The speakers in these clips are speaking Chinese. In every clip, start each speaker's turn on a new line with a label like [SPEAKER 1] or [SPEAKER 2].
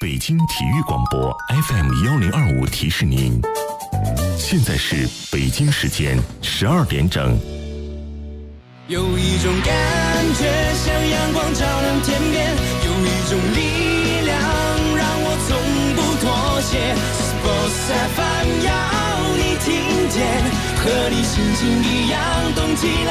[SPEAKER 1] 北京体育广播 FM1025提示您，现在是北京时间12点整。
[SPEAKER 2] 有一种感觉像阳光照亮天边，有一种力量让我从不妥协。Sports FM 要你听见，和你心情一样动起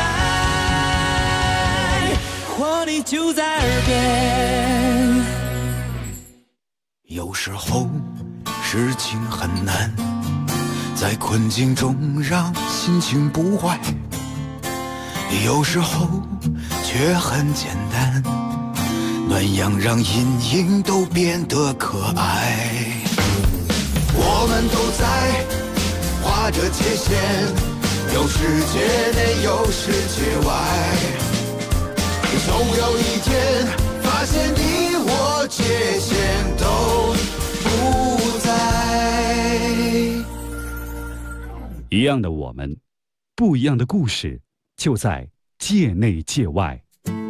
[SPEAKER 2] 来，活力就在耳边。
[SPEAKER 3] 有时候事情很难，在困境中让心情不坏，有时候却很简单，暖阳让阴影都变得可爱。我们都在画着界限，有世界内有世界外，总有一天发现你我界限都不在。
[SPEAKER 4] 一样的我们，不一样的故事，就在界内界外。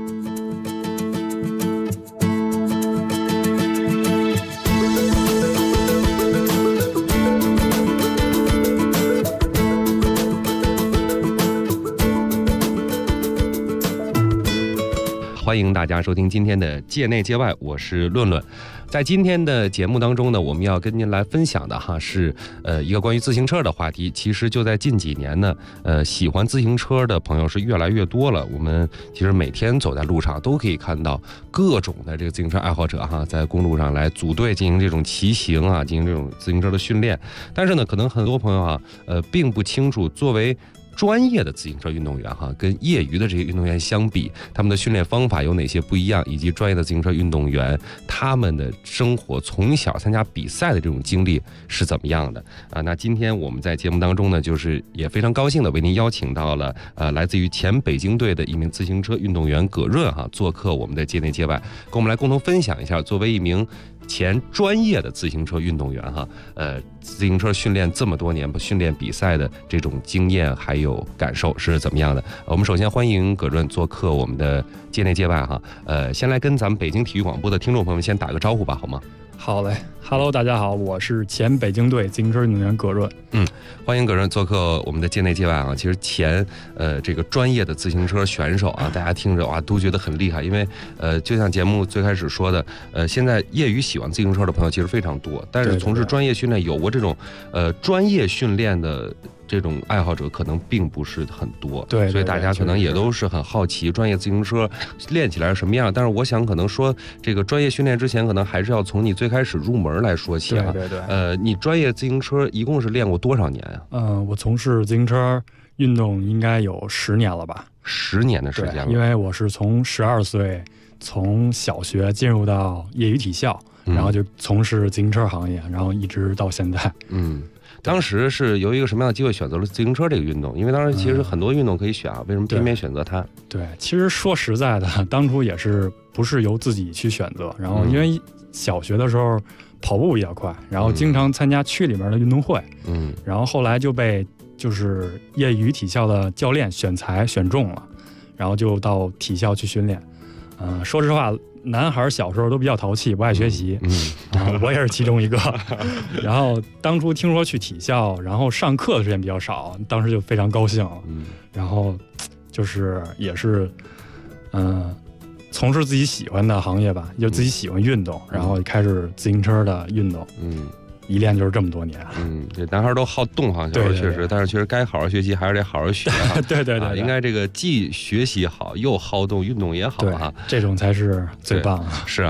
[SPEAKER 5] 欢迎大家收听今天的界内界外，我是论论。在今天的节目当中呢，我们要跟您来分享的是一个关于自行车的话题。其实就在近几年呢，喜欢自行车的朋友是越来越多了。我们其实每天走在路上都可以看到各种的这个自行车爱好者在公路上来组队进行这种骑行进行这种自行车的训练。但是呢，可能很多朋友并不清楚，作为专业的自行车运动员跟业余的这些运动员相比，他们的训练方法有哪些不一样，以及专业的自行车运动员他们的生活从小参加比赛的这种经历是怎么样的那今天我们在节目当中呢，就是也非常高兴的为您邀请到了来自于前北京队的一名自行车运动员葛润做客我们的界内界外，跟我们来共同分享一下作为一名前专业的自行车运动员自行车训练这么多年，训练比赛的这种经验还有感受是怎么样的？我们首先欢迎葛润做客我们的界内界外先来跟咱们北京体育广播的听众朋友们先打个招呼吧，好吗？
[SPEAKER 6] 好嘞 ，Hello， 大家好，我是前北京队自行车运动员葛润。
[SPEAKER 5] 欢迎葛润做客我们的界内界外其实前这个专业的自行车选手大家听着都觉得很厉害，因为就像节目最开始说的，现在业余喜欢自行车的朋友其实非常多，但是从事专业训练有过这种专业训练的这种爱好者可能并不是很多，所以大家可能也都是很好奇专业自行车练起来是什么样。但是我想可能说这个专业训练之前，可能还是要从你最开始入门来说起你专业自行车一共是练过多少年呀？
[SPEAKER 6] 我从事自行车运动应该有10年了吧
[SPEAKER 5] ？10年的时间了。
[SPEAKER 6] 因为我是从12岁从小学进入到业余体校，然后就从事自行车行业，然后一直到现在。
[SPEAKER 5] 当时是由一个什么样的机会选择了自行车这个运动？因为当时其实很多运动可以选为什么偏偏选择它？
[SPEAKER 6] 对，其实说实在的，当初也是不是由自己去选择，然后因为小学的时候跑步比较快，然后经常参加区里面的运动会，然后后来就被就是业余体校的教练选材选中了，然后就到体校去训练。说实话，男孩小时候都比较淘气，不爱学习，我也是其中一个。然后当初听说去体校，然后上课的时间比较少，当时就非常高兴了。然后就是也是从事自己喜欢的行业吧，就自己喜欢运动，然后开始自行车的运动。一练就是这么多年。
[SPEAKER 5] 这男孩都好动小时候确实，但是确实该好好学习还是得好好学
[SPEAKER 6] 对，
[SPEAKER 5] 应该这个既学习好又好动，运动也好
[SPEAKER 6] 这种才是最棒的。
[SPEAKER 5] 是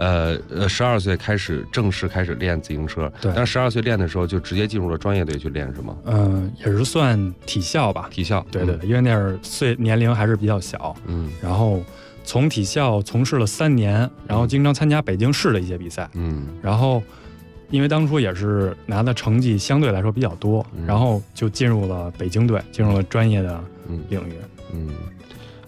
[SPEAKER 5] 12岁开始正式开始练自行车，但12岁练的时候就直接进入了专业队去练是吗？
[SPEAKER 6] 也是算体校吧。
[SPEAKER 5] 体校，
[SPEAKER 6] 对，因为那儿年龄还是比较小。然后从体校从事了3年，然后经常参加北京市的一些比赛。然后因为当初也是拿的成绩相对来说比较多，然后就进入了北京队，进入了专业的领域。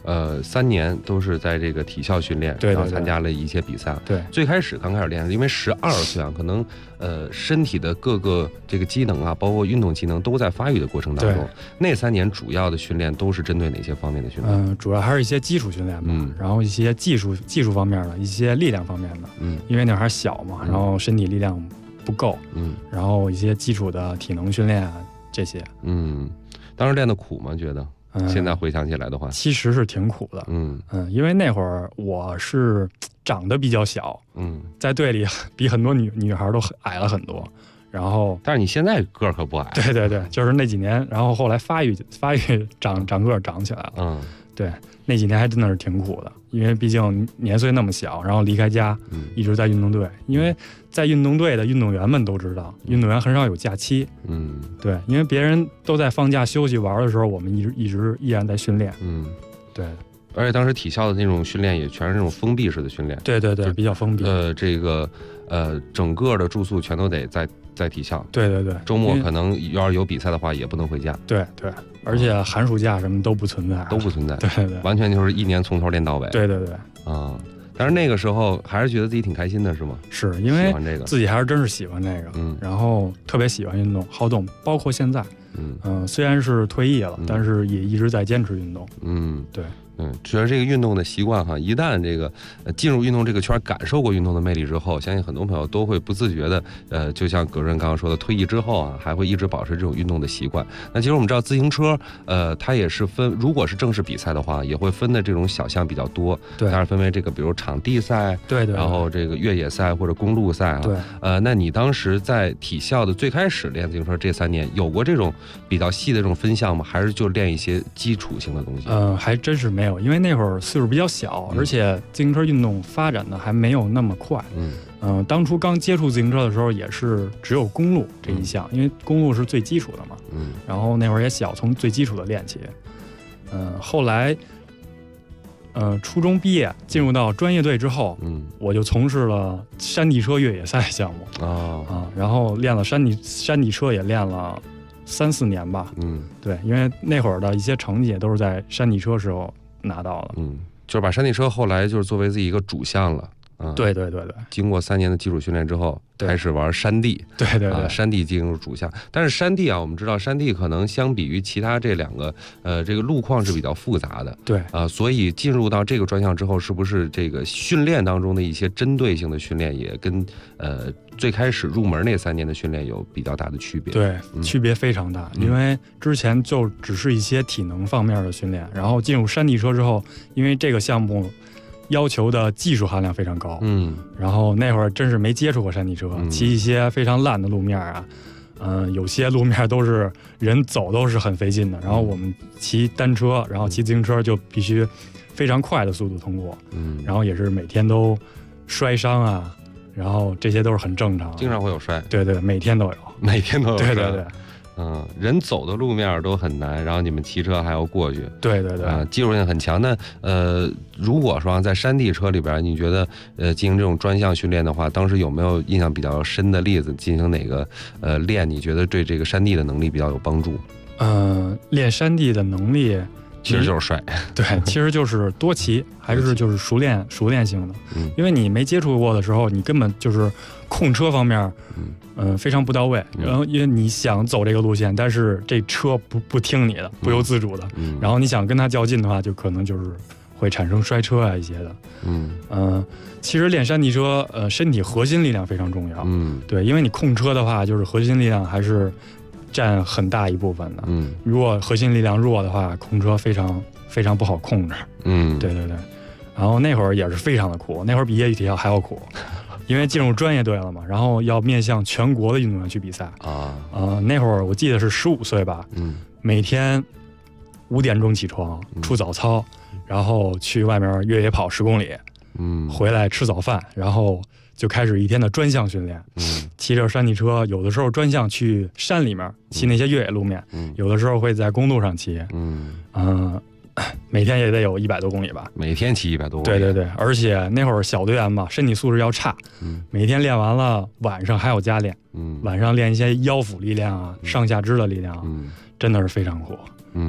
[SPEAKER 5] 3年都是在这个体校训练，
[SPEAKER 6] 对，
[SPEAKER 5] 然后参加了一些比赛。
[SPEAKER 6] 对，
[SPEAKER 5] 最开始刚开始练，因为12岁啊，可能身体的各个这个机能啊，包括运动机能都在发育的过程当中。那3年主要的训练都是针对哪些方面的训练？
[SPEAKER 6] 主要还是一些基础训练吧，然后一些技术方面的，一些力量方面的。因为那会儿还小嘛，然后身体力量不够，然后一些基础的体能训练啊这些。
[SPEAKER 5] 当时练的苦吗？觉得？现在回想起来的话，
[SPEAKER 6] 其实是挺苦的。因为那会儿我是长得比较小，在队里比很多女孩都矮了很多。然后，
[SPEAKER 5] 但是你现在个儿可不矮。
[SPEAKER 6] 对，就是那几年，然后后来发育长个儿长起来了。对，那几年还真的是挺苦的，因为毕竟年岁那么小，然后离开家，一直在运动队。因为在运动队的运动员们都知道，运动员很少有假期。对，因为别人都在放假休息玩的时候，我们依然在训练。对。
[SPEAKER 5] 而且当时体校的那种训练也全是那种封闭式的训练。
[SPEAKER 6] 对，比较封闭。
[SPEAKER 5] 整个的住宿全都得在体校。对，周末可能要是有比赛的话，也不能回家。
[SPEAKER 6] 对，而且寒暑假什么都不存在。对，
[SPEAKER 5] 完全就是一年从头练到尾。
[SPEAKER 6] 对。
[SPEAKER 5] 但是那个时候还是觉得自己挺开心的，是吗？
[SPEAKER 6] 是因为
[SPEAKER 5] 喜欢这个，
[SPEAKER 6] 自己还是真是喜欢这个。然后特别喜欢运动，好动，包括现在。虽然是退役了，但是也一直在坚持运动。对。觉得这个运动的习惯哈，一旦这个进入运动这个圈，感受过运动的魅力之后，相信很多朋友都会不自觉的，就像葛润刚刚说的，退役之后啊，还会一直保持这种运动的习惯。那其实我们知道自行车，它也是分，如果是正式比赛的话，也会分的这种小项比较多。对，它是分为这个，比如场地赛，对，然后这个越野赛或者公路赛啊。对，那你当时在体校的最开始练自行车这3年，有过这种比较细的这种分项吗？还是就练一些基础性的东西？还真是没有。因为那会儿岁数比较小，而且自行车运动发展的还没有那么快。当初刚接触自行车的时候，也是只有公路这一项，因为公路是最基础的嘛。然后那会儿也小，从最基础的练起。后来，初中毕业进入到专业队之后，我就从事了山地车越野赛项目。然后练了山地车也练了3-4年吧。对，因为那会儿的一些成绩都是在山地车时候拿到了。就是把山地车后来就是作为自己一个主项了。对。经过3年的基础训练之后，开始玩山地。对。山地进入主项，但是山地啊，我们知道山地可能相比于其他这2个，这个路况是比较复杂的。对。所以进入到这个专项之后，是不是这个训练当中的一些针对性的训练，也跟最开始入门那3年的训练有比较大的区别？对，区别非常大。因为之前就只是一些体能方面的训练，然后进入山地车之后，因为这个项目要求的技术含量非常高。然后那会儿真是没接触过山地车，骑一些非常烂的路面啊，有些路面都是人走都是很费劲的。然后我们骑单车，然后骑自行车就必须非常快的速度通过。然后也是每天都摔伤啊，然后这些都是很正常，经常会有摔。对，每天都有。对。人走的路面都很难，然后你们骑车还要过去。对。技术性很强。那如果说在山地车里边，你觉得进行这种专项训练的话，当时有没有印象比较深的例子？进行哪个练？你觉得对这个山地的能力比较有帮助？练山地的能力其实就是摔。对，其实就是多骑，还是就是熟练性的。因为你没接触过的时候，你根本就是控车方面非常不到位。然后因为你想走这个路线，但是这车不听你的，不由自主的。然后你想跟他较劲的话，就可能就是会产生摔车啊一些的。其实练山地车，身体核心力量非常重要。对，因为你控车的话，就是核心力量还是占很大一部分的。如果核心力量弱的话，控车非常非常不好控制。对。然后那会儿也是非常的苦，那会儿比业余体校还要苦。因为进入专业队了嘛，然后要面向全国的运动员去比赛那会儿我记得是15岁吧。每天5点钟起床，出早操，然后去外面越野跑10公里，回来吃早饭，然后就开始一天的专项训练。骑着山地车，有的时候专项去山里面骑那些越野路面，有的时候会在公路上骑。每天也得有100多公里吧，每天骑100多公里。对，而且那会儿小队员嘛，身体素质要差，每天练完了晚上还有加练，晚上练一些腰腹力量啊，上下肢的力量啊，真的是非常苦。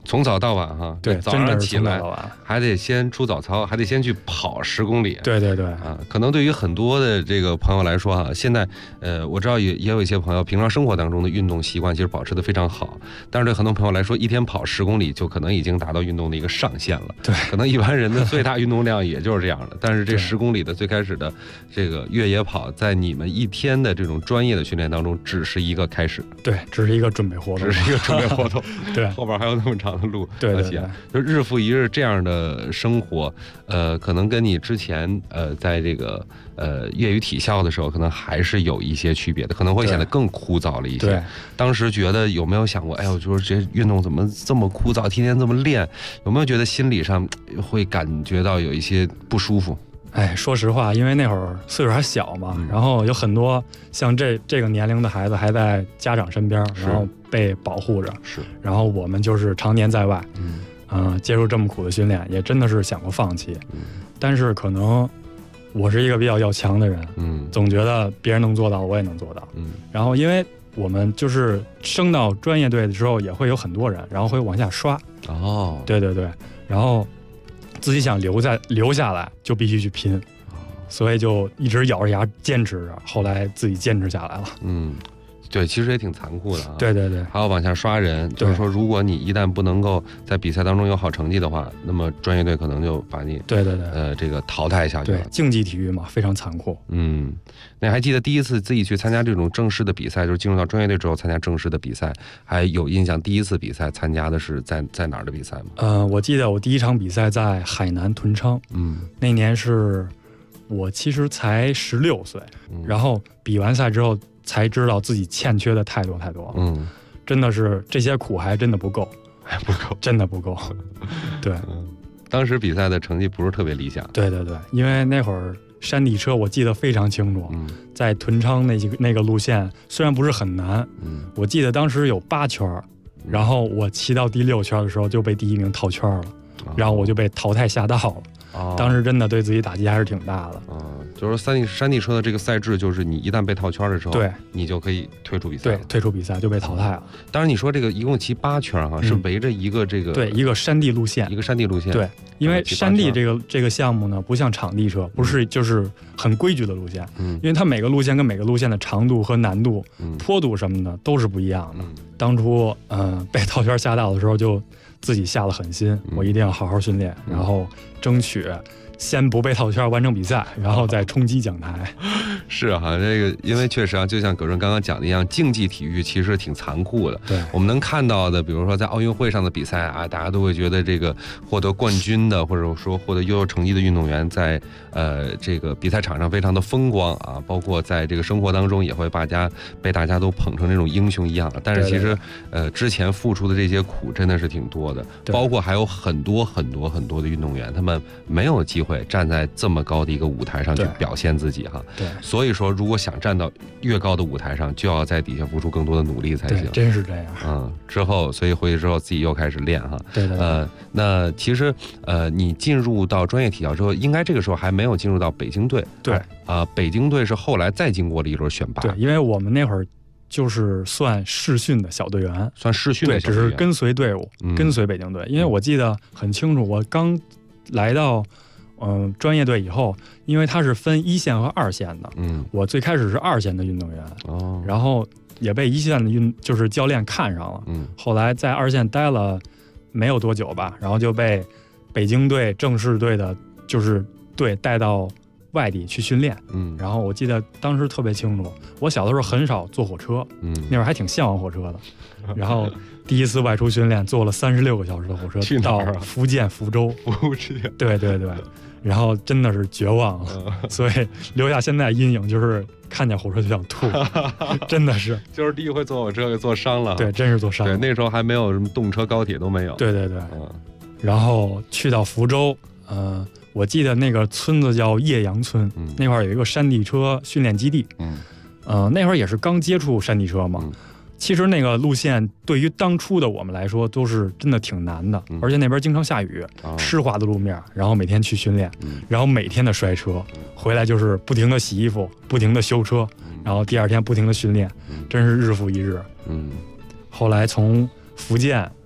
[SPEAKER 5] 从早到晚哈，
[SPEAKER 6] 对，
[SPEAKER 5] 早上起来还得先出早操，还得先去跑10公里。
[SPEAKER 6] 对对对
[SPEAKER 5] 啊，可能对于很多的这个朋友来说哈，现在我知道也有一些朋友平常生活当中的运动习惯其实保持得非常好，但是对很多朋友来说，一天跑10公里就可能已经达到运动的一个上限了。
[SPEAKER 6] 对，
[SPEAKER 5] 可能一般人的最大运动量也就是这样的。但是这10公里的最开始的这个越野跑，在你们一天的这种专业的训练当中，只是一个开始。
[SPEAKER 6] 对，只是一个准备活动，
[SPEAKER 5] 只是一个准备活动。
[SPEAKER 6] 对，
[SPEAKER 5] 后边还有那么长的路。
[SPEAKER 6] 对对对，
[SPEAKER 5] 就日复一日这样的生活，可能跟你之前在这个业余体校的时候，可能还是有一些区别的，可能会显得更枯燥了一些。
[SPEAKER 6] 对，
[SPEAKER 5] 当时觉得有没有想过，哎呦，就是这运动怎么这么枯燥，天天这么练，有没有觉得心理上会感觉到有一些不舒服？
[SPEAKER 6] 哎，说实话，因为那会儿岁数还小嘛，然后有很多像这个年龄的孩子还在家长身边，然后被保护着，
[SPEAKER 5] 是，
[SPEAKER 6] 然后我们就是常年在外，接受这么苦的训练，也真的是想过放弃，但是可能我是一个比较要强的人，总觉得别人能做到，我也能做到，然后因为我们就是升到专业队的时候，也会有很多人，然后会往下刷，
[SPEAKER 5] 哦，
[SPEAKER 6] 对对对，然后自己想留下来就必须去拼，所以就一直咬着牙坚持着，后来自己坚持下来了。
[SPEAKER 5] 对，其实也挺残酷的啊。
[SPEAKER 6] 对对对，
[SPEAKER 5] 还要往下刷人，就是说，如果你一旦不能够在比赛当中有好成绩的话，那么专业队可能就把你
[SPEAKER 6] 对对对
[SPEAKER 5] 这个淘汰下去了。
[SPEAKER 6] 对，竞技体育嘛，非常残酷。
[SPEAKER 5] 那还记得第一次自己去参加这种正式的比赛，就是进入到专业队之后参加正式的比赛，还有印象第一次比赛参加的是在哪儿的比赛吗？
[SPEAKER 6] 我记得我第一场比赛在海南屯昌，那年是我其实才16岁，然后比完赛之后才知道自己欠缺的太多太多了，真的是这些苦还真的不够，
[SPEAKER 5] 还不够，
[SPEAKER 6] 真的不够。对，
[SPEAKER 5] 当时比赛的成绩不是特别理想。
[SPEAKER 6] 对对对，因为那会儿山地车我记得非常清楚，在屯昌那个路线虽然不是很难，我记得当时有8圈，然后我骑到第6圈的时候就被第1名套圈了，然后我就被淘汰下道了。当时真的对自己打击还是挺大的。
[SPEAKER 5] 就是山地车的这个赛制，就是你一旦被套圈的时候，
[SPEAKER 6] 对，
[SPEAKER 5] 你就可以退出比赛。
[SPEAKER 6] 对，退出比赛就被淘汰了。
[SPEAKER 5] 当然，你说这个一共骑8圈哈，是围着一个这个
[SPEAKER 6] 对一个山地路线，
[SPEAKER 5] 一个山地路线。
[SPEAKER 6] 对，因为山地这个项目呢，不像场地车，不是就是很规矩的路线，因为它每个路线跟每个路线的长度和难度、坡度什么的都是不一样的。当初被套圈下道的时候，就自己下了狠心，我一定要好好训练，然后争取先不被套圈完成比赛，然后再冲击讲台。
[SPEAKER 5] 是哈，这个因为确实啊，就像葛润刚刚讲的一样，竞技体育其实挺残酷的。
[SPEAKER 6] 对，
[SPEAKER 5] 我们能看到的，比如说在奥运会上的比赛啊，大家都会觉得这个获得冠军的，或者说获得优秀成绩的运动员，在这个比赛场上非常的风光啊，包括在这个生活当中也会被大家都捧成这种英雄一样。但是其实之前付出的这些苦真的是挺多的，包括还有很多的运动员，他们没有机会站在这么高的一个舞台上去表现自己哈。
[SPEAKER 6] 对，
[SPEAKER 5] 所以说如果想站到越高的舞台上，就要在底下付出更多的努力才行。
[SPEAKER 6] 对，真是这样。
[SPEAKER 5] 所以回去之后自己又开始练哈。
[SPEAKER 6] 对对。
[SPEAKER 5] 那其实你进入到专业体校之后，应该这个时候还没有进入到北京队。
[SPEAKER 6] 对。
[SPEAKER 5] 北京队是后来再经过了一轮选拔。
[SPEAKER 6] 对，因为我们那会儿就是算试训的小队员，
[SPEAKER 5] 算试训的小队员，
[SPEAKER 6] 只是跟随队伍，跟随北京队。因为我记得很清楚，我刚来到专业队以后，因为它是分1线和2线的，我最开始是2线的运动员，然后也被1线的就是教练看上了，后来在2线待了没有多久吧，然后就被北京队正式队的就是队带到外地去训练，然后我记得当时特别清楚，我小的时候很少坐火车，那会儿还挺向往火车的，然后第一次外出训练坐了36个小时的火车到福建福州，对对对，然后真的是绝望了，所以留下现在阴影就是看见火车就想吐，真的是，
[SPEAKER 5] 就是第一回坐火车给坐伤了，
[SPEAKER 6] 对，真是坐伤了，
[SPEAKER 5] 对，那时候还没有什么动车高铁都没有，
[SPEAKER 6] 对对对，然后去到福州，我记得那个村子叫叶阳村，那块有一个山地车训练基地，那会儿也是刚接触山地车嘛，其实那个路线对于当初的我们来说都是真的挺难的，而且那边经常下雨，湿滑的路面，然后每天去训练，然后每天的摔车，回来就是不停的洗衣服，不停的修车，然后第2天不停的训练，真是日复一日。后来从福建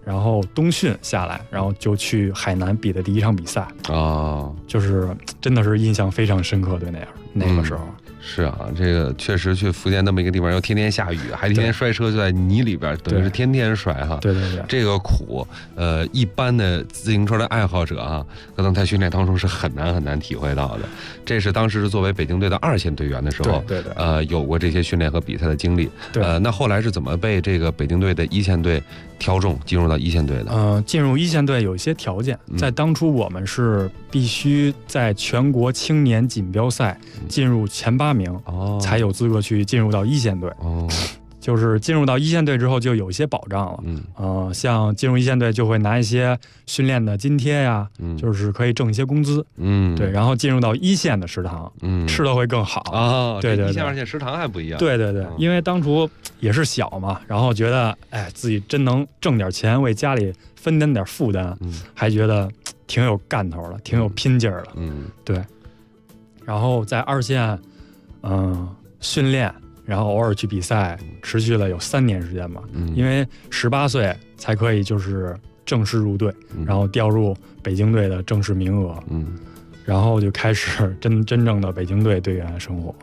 [SPEAKER 6] 然后冬训下来，然后就去海南比的第一场比赛就是真的是印象非常深刻，对那个时候。
[SPEAKER 5] 是啊，这个确实去福建那么一个地方，又天天下雨，还天天摔车，就在泥里边，等于是天天摔哈。
[SPEAKER 6] 对，
[SPEAKER 5] 这个苦，一般的自行车的爱好者啊，可能在训练当中是很难体会到的。这是当时是作为北京队的2线队员的时候，
[SPEAKER 6] 对，
[SPEAKER 5] 有过这些训练和比赛的经历。那后来是怎么被这个北京队的1线队挑中，进入到1线队的？
[SPEAKER 6] 进入1线队有一些条件，在当初我们是必须在全国青年锦标赛进入前8名，才有资格去进入到1线队。就是进入到1线队之后就有一些保障了。像进入1线队就会拿一些训练的津贴呀，就是可以挣一些工资。对，然后进入到1线的食堂，吃的会更好。对，1
[SPEAKER 5] 线2线食堂还不一样。
[SPEAKER 6] 对，因为当初也是小嘛，然后觉得自己真能挣点钱为家里分担点负担，还觉得挺有干头的，挺有拼劲儿的。对。然后在2线，训练。然后偶尔去比赛，持续了有3年时间吧。因为18岁才可以就是正式入队，然后调入北京队的正式名额。然后就开始真正的北京队队员生活。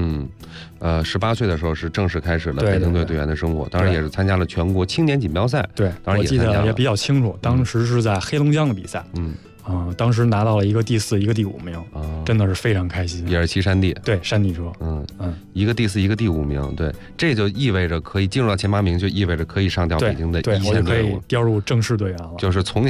[SPEAKER 5] 18岁的时候是正式开始了北京队队员的生活，当然也是参加了全国青年锦标赛。
[SPEAKER 6] 对，
[SPEAKER 5] 当然
[SPEAKER 6] 我记得也比较清楚，当时是在黑龙江的比赛。当时拿到了一个第4，一个第5名，真的是非常开心。
[SPEAKER 5] 也是骑山地，
[SPEAKER 6] 对，山地车，
[SPEAKER 5] 一个第4，一个第5名，对，这就意味着可以进入到前8名，就意味着可以上调北京的1线队伍，
[SPEAKER 6] 可以调入正式队员了。
[SPEAKER 5] 就是从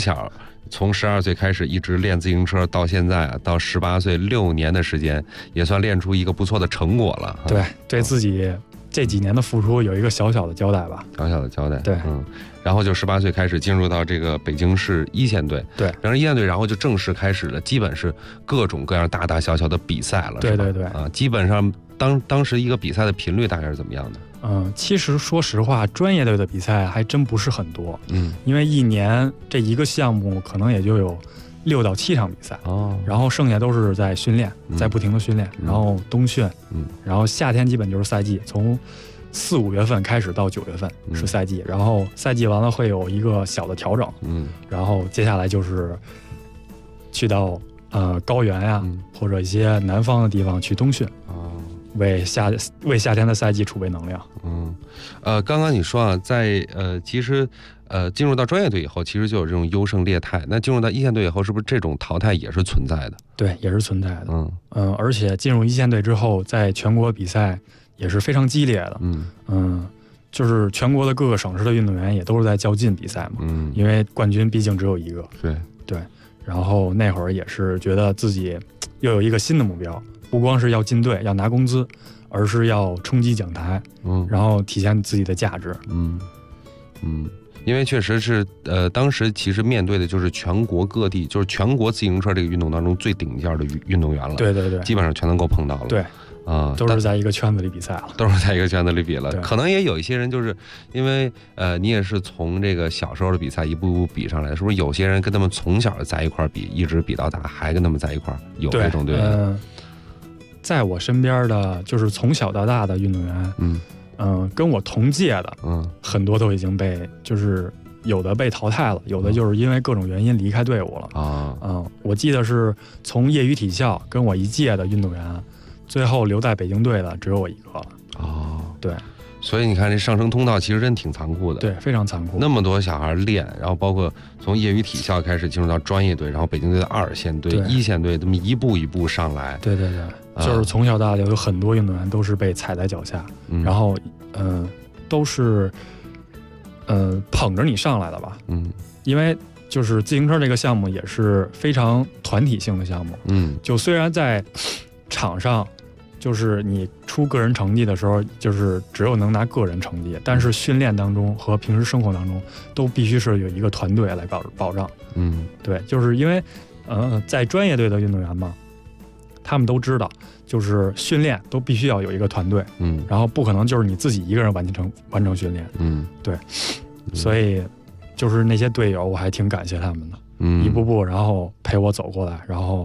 [SPEAKER 5] 12岁开始一直练自行车到现在到18岁6年的时间，也算练出一个不错的成果了。
[SPEAKER 6] 对自己这几年的付出有一个小小的交代吧。
[SPEAKER 5] 对，然后就18岁开始进入到这个北京市1线队。对，然后1线队，然后就正式开始了，基本是各种各样大大小小的比赛了。对，基本上当时一个比赛的频率大概是怎么样的？
[SPEAKER 6] 其实说实话，专业队的比赛还真不是很多。因为一年这一个项目可能也就有6到7场比赛。然后剩下都是在训练，在不停的训练，然后冬训，然后夏天基本就是赛季，从4、5月份开始到9月份是赛季，然后赛季完了会有一个小的调整，然后接下来就是去到高原呀，或者一些南方的地方去冬训，为夏天的赛季储备能量。
[SPEAKER 5] 刚刚你说啊，在其实进入到专业队以后，其实就有这种优胜劣汰。那进入到1线队以后，是不是这种淘汰也是存在的？
[SPEAKER 6] 对，也是存在的。而且进入1线队之后，在全国比赛也是非常激烈的。就是全国的各个省市的运动员也都是在较劲比赛嘛。因为冠军毕竟只有一个。对。然后那会儿也是觉得自己又有一个新的目标，不光是要进队要拿工资，而是要冲击讲台，然后体现自己的价值。
[SPEAKER 5] 因为确实是当时其实面对的就是全国各地，就是全国自行车这个运动当中最顶尖的运动员了。对，基本上全能够碰到了。
[SPEAKER 6] 对。都是在一个圈子里比赛了，
[SPEAKER 5] 都是在一个圈子里比了。可能也有一些人就是因为你也是从这个小时候的比赛一步步比上来的，是不是有些人跟他们从小在一块比，一直比到大，还跟他们在一块有这种队员？
[SPEAKER 6] 在我身边的就是从小到大的运动员，跟我同届的，很多都已经就是有的被淘汰了，有的就是因为各种原因离开队伍了。我记得是从业余体校跟我一届的运动员。最后留在北京队的只有我一个了。对，
[SPEAKER 5] 所以你看这上升通道其实真挺残酷的。
[SPEAKER 6] 对，非常残酷。
[SPEAKER 5] 那么多小孩练，然后包括从业余体校开始进入到专业队，然后北京队的2线队、1线队，这么一步一步上来。
[SPEAKER 6] 对，就是从小到大有很多运动员都是被踩在脚下，然后都是捧着你上来的吧。因为就是自行车这个项目也是非常团体性的项目。就虽然在场上。就是你出个人成绩的时候，就是只有能拿个人成绩，但是训练当中和平时生活当中都必须是有一个团队来保障。对，就是因为在专业队的运动员嘛，他们都知道，就是训练都必须要有一个团队，然后不可能就是你自己一个人完成训练。对，所以就是那些队友，我还挺感谢他们的，一步步然后陪我走过来，然后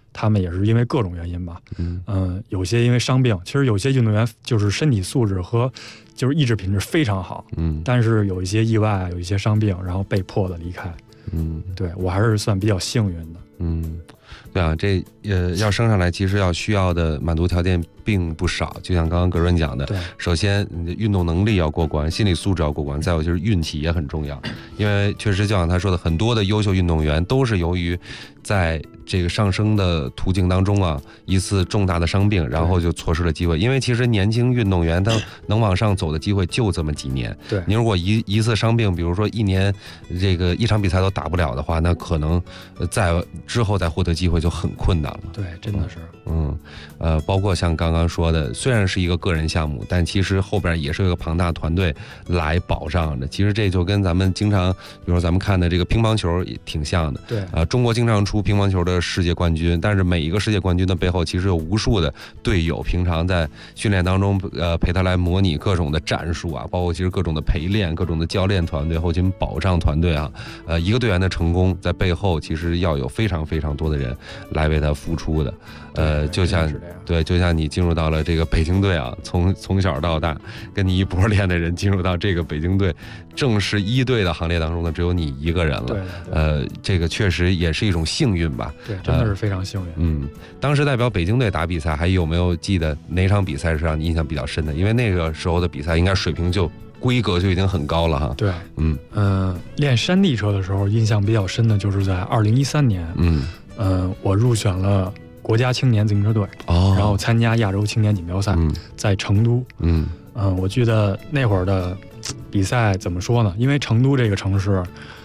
[SPEAKER 6] 他们也是因为各种原因吧，有些因为伤病，其实有些运动员就是身体素质和就是意志品质非常好，但是有一些意外，有一些伤病，然后被迫的离开，对我还是算比较幸运的，
[SPEAKER 5] 对啊，这要升上来，其实需要的满足条件并不少。就像刚刚格润讲的，首先你的运动能力要过关，心理素质要过关，再有就是运气也很重要。因为确实就像他说的，很多的优秀运动员都是由于在这个上升的途径当中啊，一次重大的伤病，然后就错失了机会。因为其实年轻运动员他能往上走的机会就这么几年。
[SPEAKER 6] 对，
[SPEAKER 5] 你如果一次伤病，比如说一年这个一场比赛都打不了的话，那可能在之后再获得机会就很困难了。
[SPEAKER 6] 对，真的是。
[SPEAKER 5] 包括像刚刚说的，虽然是一个个人项目，但其实后边也是有一个庞大团队来保障的。其实这就跟咱们经常，比如说咱们看的这个乒乓球也挺像的。
[SPEAKER 6] 对，
[SPEAKER 5] 中国经常出乒乓球的世界冠军，但是每一个世界冠军的背后，其实有无数的队友，平常在训练当中，陪他来模拟各种的战术啊，包括其实各种的陪练、各种的教练团队、后勤保障团队啊，一个队员的成功，在背后其实要有非常非常多的人来为他付出的。就像你进入到了这个北京队啊，从小到大跟你一波练的人进入到这个北京队正式一队的行列当中呢，只有你一个人了。这个确实也是一种幸运吧。
[SPEAKER 6] 对，真的是非常幸运。
[SPEAKER 5] 当时代表北京队打比赛，还有没有记得哪场比赛是让你印象比较深的？因为那个时候的比赛应该水平规格就已经很高了哈。
[SPEAKER 6] 对，练山地车的时候印象比较深的就是在2013年，我入选了国家青年自行车队，然后参加亚洲青年锦标赛，在成都。我记得那会儿的比赛怎么说呢？因为成都这个城市，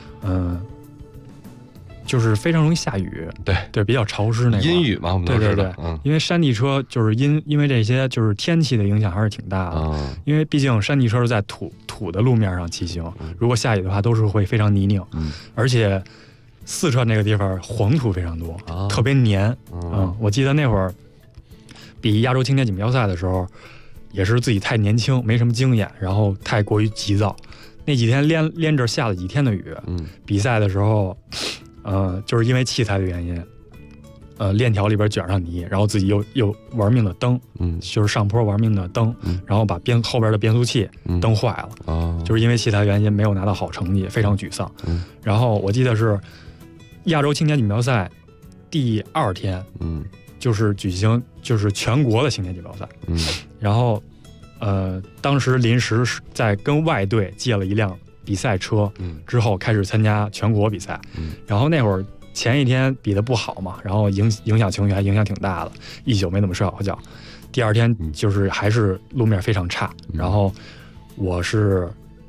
[SPEAKER 6] 就是非常容易下雨，对，比较潮湿那个
[SPEAKER 5] 阴雨嘛，我们都知道。对，
[SPEAKER 6] 因为山地车就是因为这些就是天气的影响还是挺大的。因为毕竟山地车是在土的路面上骑行，如果下雨的话都是会非常泥泞，而且四川这个地方黄土非常多，特别黏。我记得那会儿比亚洲青年锦标赛的时候，也是自己太年轻，没什么经验，然后太过于急躁。那几天连着下了几天的雨，比赛的时候，就是因为器材的原因，链条里边卷上泥，然后自己又玩命的蹬，就是上坡玩命的蹬，然后把后边的变速器蹬坏了，就是因为器材原因没有拿到好成绩，非常沮丧。然后我记得是亚洲青年锦标赛第2天，就是举行就是全国的青年锦标赛，然后当时临时在跟外队借了一辆比赛车，之后开始参加全国比赛，然后那会儿前一天比得不好嘛，然后影响情绪还影响挺大的，一宿没怎么睡好觉。第2天就是还是路面非常差，然后我是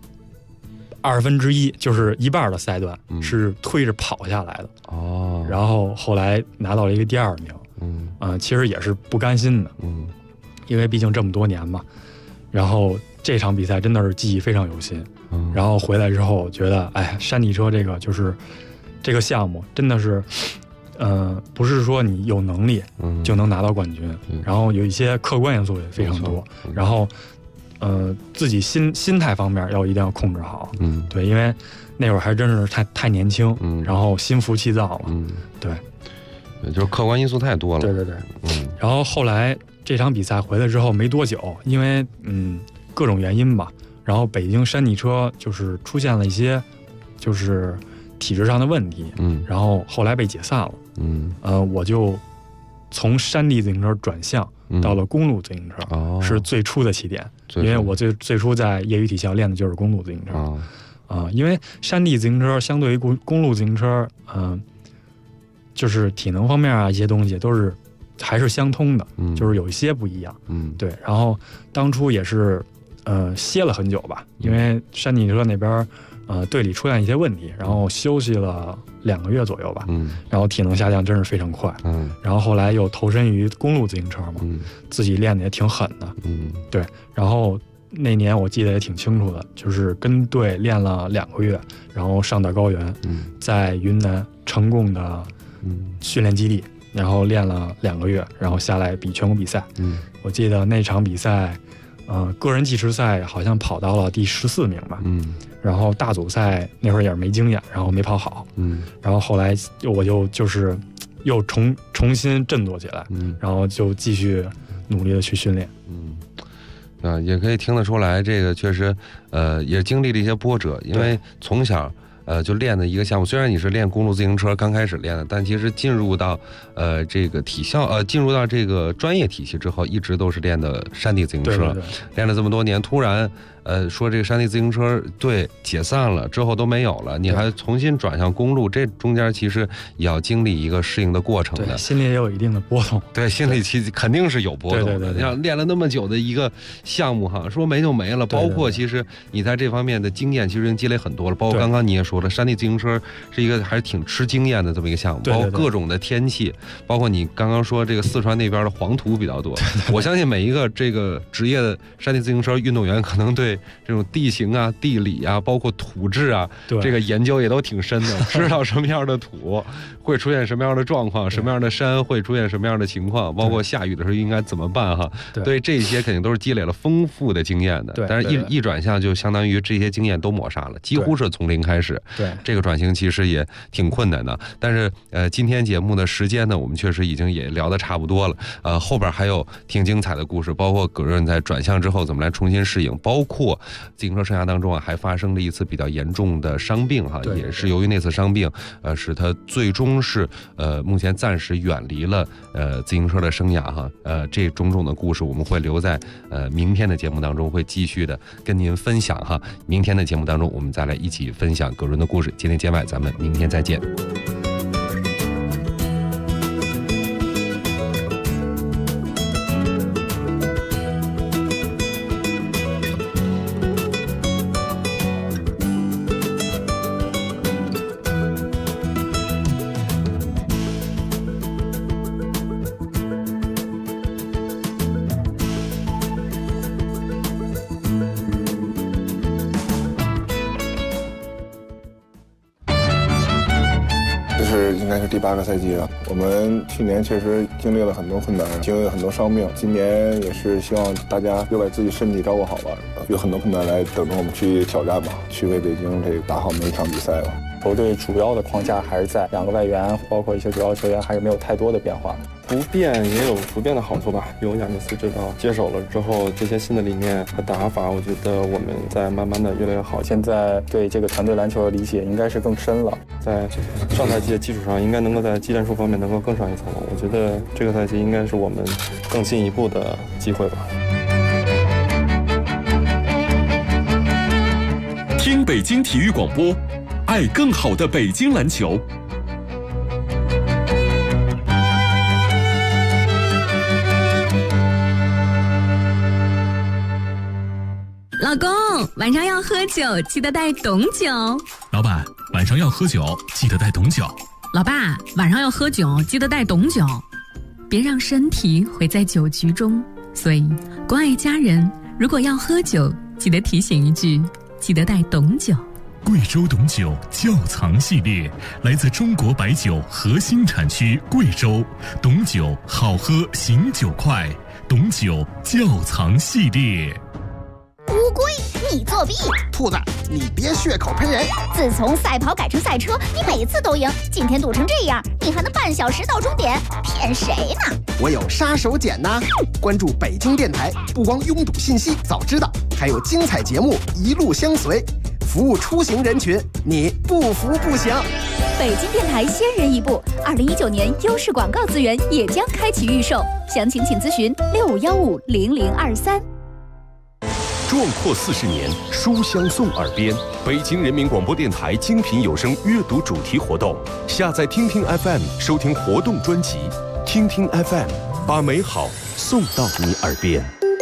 [SPEAKER 6] 1/2，就是一半的赛段是推着跑下来的，然后后来拿到了一个第2名，其实也是不甘心的，因为毕竟这么多年嘛。然后这场比赛真的是记忆非常犹新，然后回来之后觉得，山地车这个就是这个项目真的是，不是说你有能力就能拿到冠军，然后有一些客观因素也非常多，然后自己心态方面一定要控制好，对，因为那会儿还真是太年轻，然后心浮气躁嘛，对，
[SPEAKER 5] 就是客观因素太多了，
[SPEAKER 6] 对，然后后来这场比赛回来之后没多久，因为各种原因吧，然后北京山地车就是出现了一些就是体制上的问题，然后后来被解散了，我就从山地自行车转向到了公路自行车，是最初的起点，因为我最初在业余体校练的就是公路自行车，因为山地自行车相对于公路自行车，就是体能方面啊一些东西都是还是相通的，就是有一些不一样，对。然后当初也是歇了很久吧，因为山地车那边队里出现一些问题，然后休息了2个月左右吧，然后体能下降真是非常快，然后后来又投身于公路自行车嘛，自己练的也挺狠的，对。然后那年我记得也挺清楚的，就是跟队练了2个月，然后上到高原，在云南成贡的训练基地，然后练了2个月，然后下来比全国比赛。我记得那场比赛，个人计时赛好像跑到了第14名吧。然后大组赛那会儿也是没经验，然后没跑好。然后后来我就是又重新振作起来，然后就继续努力的去训练。
[SPEAKER 5] 也可以听得出来，这个确实也经历了一些波折，因为从小就练的一个项目，虽然你是练公路自行车刚开始练的，但其实进入到这个体校进入到这个专业体系之后，一直都是练的山地自行车，
[SPEAKER 6] 对，
[SPEAKER 5] 练了这么多年，突然说这个山地自行车队解散了之后都没有了，你还重新转向公路，这中间其实也要经历一个适应的过程的，
[SPEAKER 6] 对，心里也有一定的波动，
[SPEAKER 5] 对，心里其实肯定是有波动的。你像练了那么久的一个项目哈，说没就没了，包括其实你在这方面的经验其实已经积累很多了，包括刚刚你也说了，山地自行车是一个还是挺吃经验的这么一个项目，包括各种的天气，包括你刚刚说这个四川那边的黄土比较多，我相信每一个这个职业的山地自行车运动员可能对这种地形啊、地理啊，包括土质啊，这个研究也都挺深的，知道什么样的土会出现什么样的状况，什么样的山会出现什么样的情况，包括下雨的时候应该怎么办哈。对，这些肯定都是积累了丰富的经验的。对，但是一转向就相当于这些经验都抹杀了，几乎是从零开始。
[SPEAKER 6] 对，
[SPEAKER 5] 这个转型其实也挺困难的。但是今天节目的时间呢，我们确实已经也聊得差不多了。后边还有挺精彩的故事，包括葛润在转向之后怎么来重新适应，包括自行车生涯当中啊，还发生了一次比较严重的伤病哈，也是由于那次伤病，使他最终是目前暂时远离了自行车的生涯哈。这种种的故事我们会留在明天的节目当中，会继续的跟您分享哈。明天的节目当中，我们再来一起分享葛润的故事。今天节外，咱们明天再见。
[SPEAKER 7] 应该是第8个赛季了。我们去年确实经历了很多困难，经历了很多伤病。今年也是希望大家又把自己身体照顾好吧，有很多困难来等着我们去挑战吧，去为北京这打好每一场比赛吧。
[SPEAKER 8] 球队主要的框架还是在2个外援，包括一些主要球员还是没有太多的变化。
[SPEAKER 9] 不变也有不变的好处吧。有亚尼斯指导接手了之后，这些新的理念和打法，我觉得我们在慢慢的越来越好。
[SPEAKER 8] 现在对这个团队篮球的理解应该是更深了，
[SPEAKER 9] 在上赛季的基础上，应该能够在技战术方面能够更上一层楼。我觉得这个赛季应该是我们更进一步的机会吧。
[SPEAKER 1] 听北京体育广播，爱更好的北京篮球。
[SPEAKER 10] 老公，晚上要喝酒，记得带董酒。
[SPEAKER 11] 老板，晚上要喝酒，记得带董酒。
[SPEAKER 10] 老爸，晚上要喝酒，记得带董酒。别让身体毁在酒局中。所以，关爱家人，如果要喝酒，记得提醒一句，记得带董酒。
[SPEAKER 11] 贵州董酒窖藏系列，来自中国白酒核心产区贵州，董酒好喝，醒酒快，董酒窖藏系列。
[SPEAKER 12] 乌龟，你作弊！
[SPEAKER 13] 兔子，你别血口喷人！
[SPEAKER 12] 自从赛跑改成赛车，你每次都赢，今天堵成这样，你还能半小时到终点？骗谁呢？
[SPEAKER 13] 我有杀手锏呢！关注北京电台，不光拥堵信息早知道，还有精彩节目一路相随，服务出行人群，你不服不行。
[SPEAKER 12] 北京电台先人一步，2019年优势广告资源也将开启预售，详情请咨询65150023。
[SPEAKER 1] 壮阔40年，书香送耳边。北京人民广播电台精品有声阅读主题活动，下载听听 FM 收听活动专辑，听听 FM 把美好送到你耳边。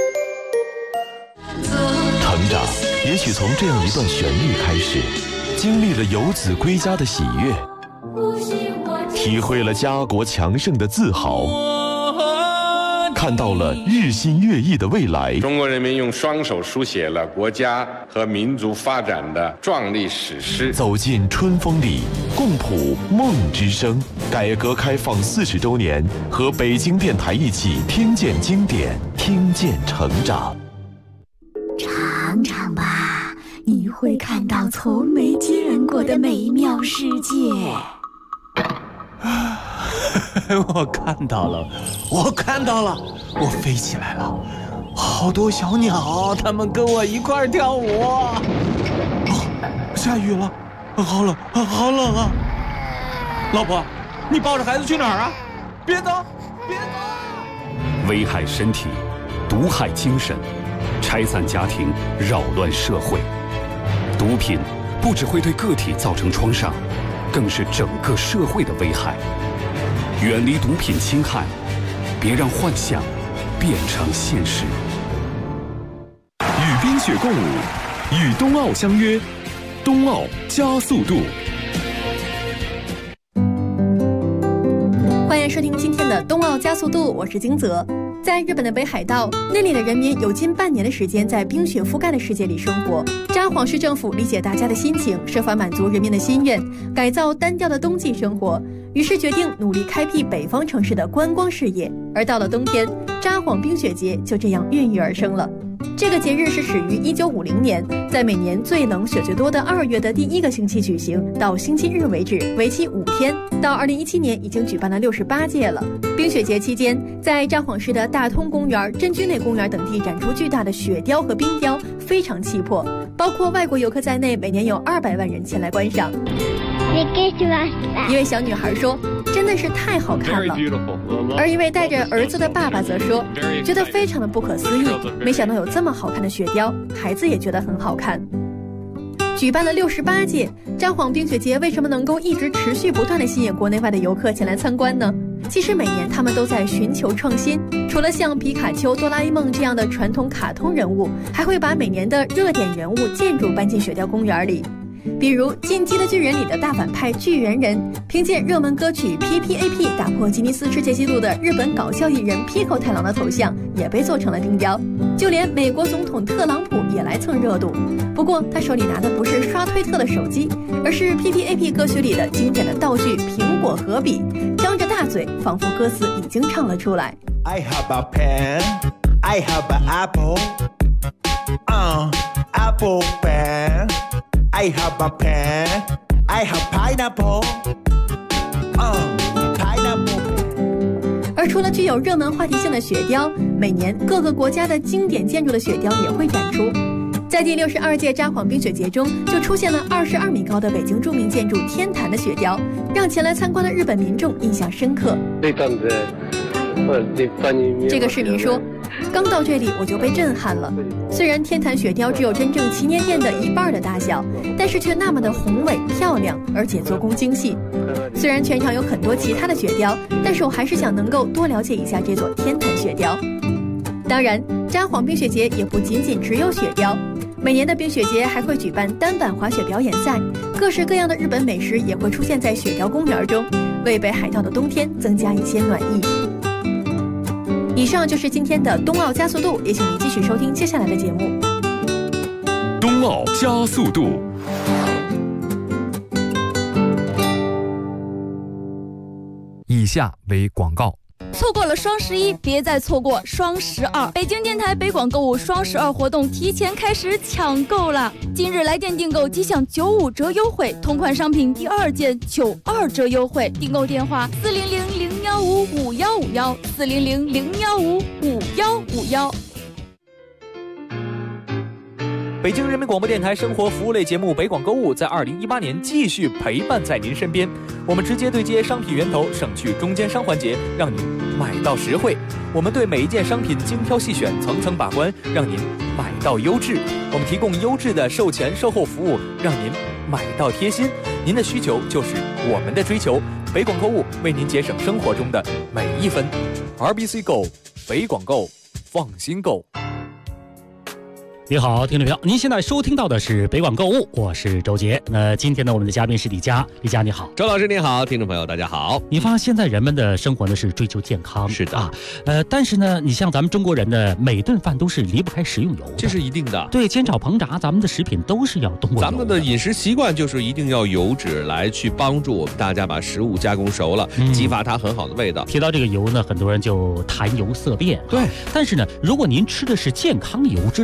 [SPEAKER 1] 成长也许从这样一段旋律开始，经历了游子归家的喜悦，体会了家国强盛的自豪，看到了日新月异的未来。
[SPEAKER 14] 中国人民用双手书写了国家和民族发展的壮丽史诗。
[SPEAKER 1] 走进春风里，共谱梦之声。改革开放40周年，和北京电台一起听见经典，听见成长。
[SPEAKER 15] 尝尝吧，你会看到从没见过的美妙世界。
[SPEAKER 3] 我看到了，我飞起来了，好多小鸟，它们跟我一块儿跳舞。下雨了，好冷啊！老婆，你抱着孩子去哪儿啊？别走！
[SPEAKER 4] 危害身体，毒害精神，拆散家庭，扰乱社会。毒品不只会对个体造成创伤，更是整个社会的危害。远离毒品侵害，别让幻想变成现实。
[SPEAKER 11] 与冰雪共舞，与冬奥相约，冬奥加速度。
[SPEAKER 16] 欢迎收听今天的冬奥加速度，我是金泽。在日本的北海道，那里的人民有近半年的时间在冰雪覆盖的世界里生活。札幌市政府理解大家的心情，设法满足人民的心愿，改造单调的冬季生活，于是决定努力开辟北方城市的观光事业。而到了冬天，札幌冰雪节就这样孕育而生了。这个节日是始于1950年，在每年最冷雪最多的2月的第1个星期举行，到星期日为止，为期5天。到2017年已经举办了68届了。冰雪节期间，在札幌市的大通公园、真居内公园等地展出巨大的雪雕和冰雕，非常气魄。包括外国游客在内，每年有200万人前来观赏。一位小女孩说：“真的是太好看了。”而一位带着儿子的爸爸则说：“觉得非常的不可思议，没想到有这么好看的雪雕，孩子也觉得很好看。”举办了68届，札幌冰雪节为什么能够一直持续不断地吸引国内外的游客前来参观呢？其实每年他们都在寻求创新，除了像皮卡丘、哆啦 A 梦这样的传统卡通人物，还会把每年的热点人物建筑搬进雪雕公园里。比如《进击的巨人》里的大反派巨猿人，凭借热门歌曲 PPAP 打破吉尼斯世界纪录的日本搞笑艺人 Pico 太郎的头像也被做成了冰雕，就连美国总统特朗普也来蹭热度。不过他手里拿的不是刷推特的手机，而是 PPAP 歌曲里的经典的道具苹果和笔，张着大嘴，仿佛歌词已经唱了出来。
[SPEAKER 17] I have a pen, I have an apple, apple pen. I have a pen, I have pineapple, pineapple.
[SPEAKER 16] 而除了具有热门话题性的雪雕，每年各个国家的经典建筑的雪雕也会展出。在第62届札幌冰雪节中，就出现了22米高的北京著名建筑天坛的雪雕，让前来参观的日本民众印象深刻。这个市民说：“刚到这里我就被震撼了。虽然天坛雪雕只有真正祈年殿的1半的大小，但是却那么的宏伟漂亮，而且做工精细。虽然全场有很多其他的雪雕，但是我还是想能够多了解一下这座天坛雪雕。当然，札幌冰雪节也不仅仅只有雪雕，每年的冰雪节还会举办单板滑雪表演赛，各式各样的日本美食也会出现在雪雕公园中，为北海道的冬天增加一些暖意。以上就是今天的冬奥加速度，也请您继续收听接下来的节目。
[SPEAKER 11] 冬奥加速度。
[SPEAKER 18] 以下为广告。
[SPEAKER 19] 错过了双11，别再错过双12。北京电台北广购物双12活动提前开始抢购了，今日来电订购即享95折优惠，同款商品第2件92折优惠。订购电话400-015-5151，400-015-5151。
[SPEAKER 20] 北京人民广播电台生活服务类节目北广购物在2018年继续陪伴在您身边，我们直接对接商品源头，省去中间商环节，让您买到实惠。我们对每一件商品精挑细选，层层把关，让您买到优质。我们提供优质的售前售后服务，让您买到贴心。您的需求就是我们的追求，北广购物为您节省生活中的每一分。RBC Go， 北广购，放心购。
[SPEAKER 21] 你好，听众朋友，您现在收听到的是北广购物，我是周杰。那今天呢，我们的嘉宾是李佳，李佳你好。
[SPEAKER 5] 周老师你好，听众朋友大家好。
[SPEAKER 21] 你发现现在人们的生活呢是追求健康，
[SPEAKER 5] 是的
[SPEAKER 21] 啊，但是呢，你像咱们中国人呢，每顿饭都是离不开食用油的，
[SPEAKER 5] 这是一定的。
[SPEAKER 21] 对，煎炒烹炸，咱们的食品都是要通过油的。
[SPEAKER 5] 咱们的饮食习惯就是一定要油脂来去帮助我们大家把食物加工熟了，激发它很好的味道。
[SPEAKER 21] 提到这个油呢，很多人就谈油色变。
[SPEAKER 5] 对，
[SPEAKER 21] 但是呢，如果您吃的是健康油脂的话呢，就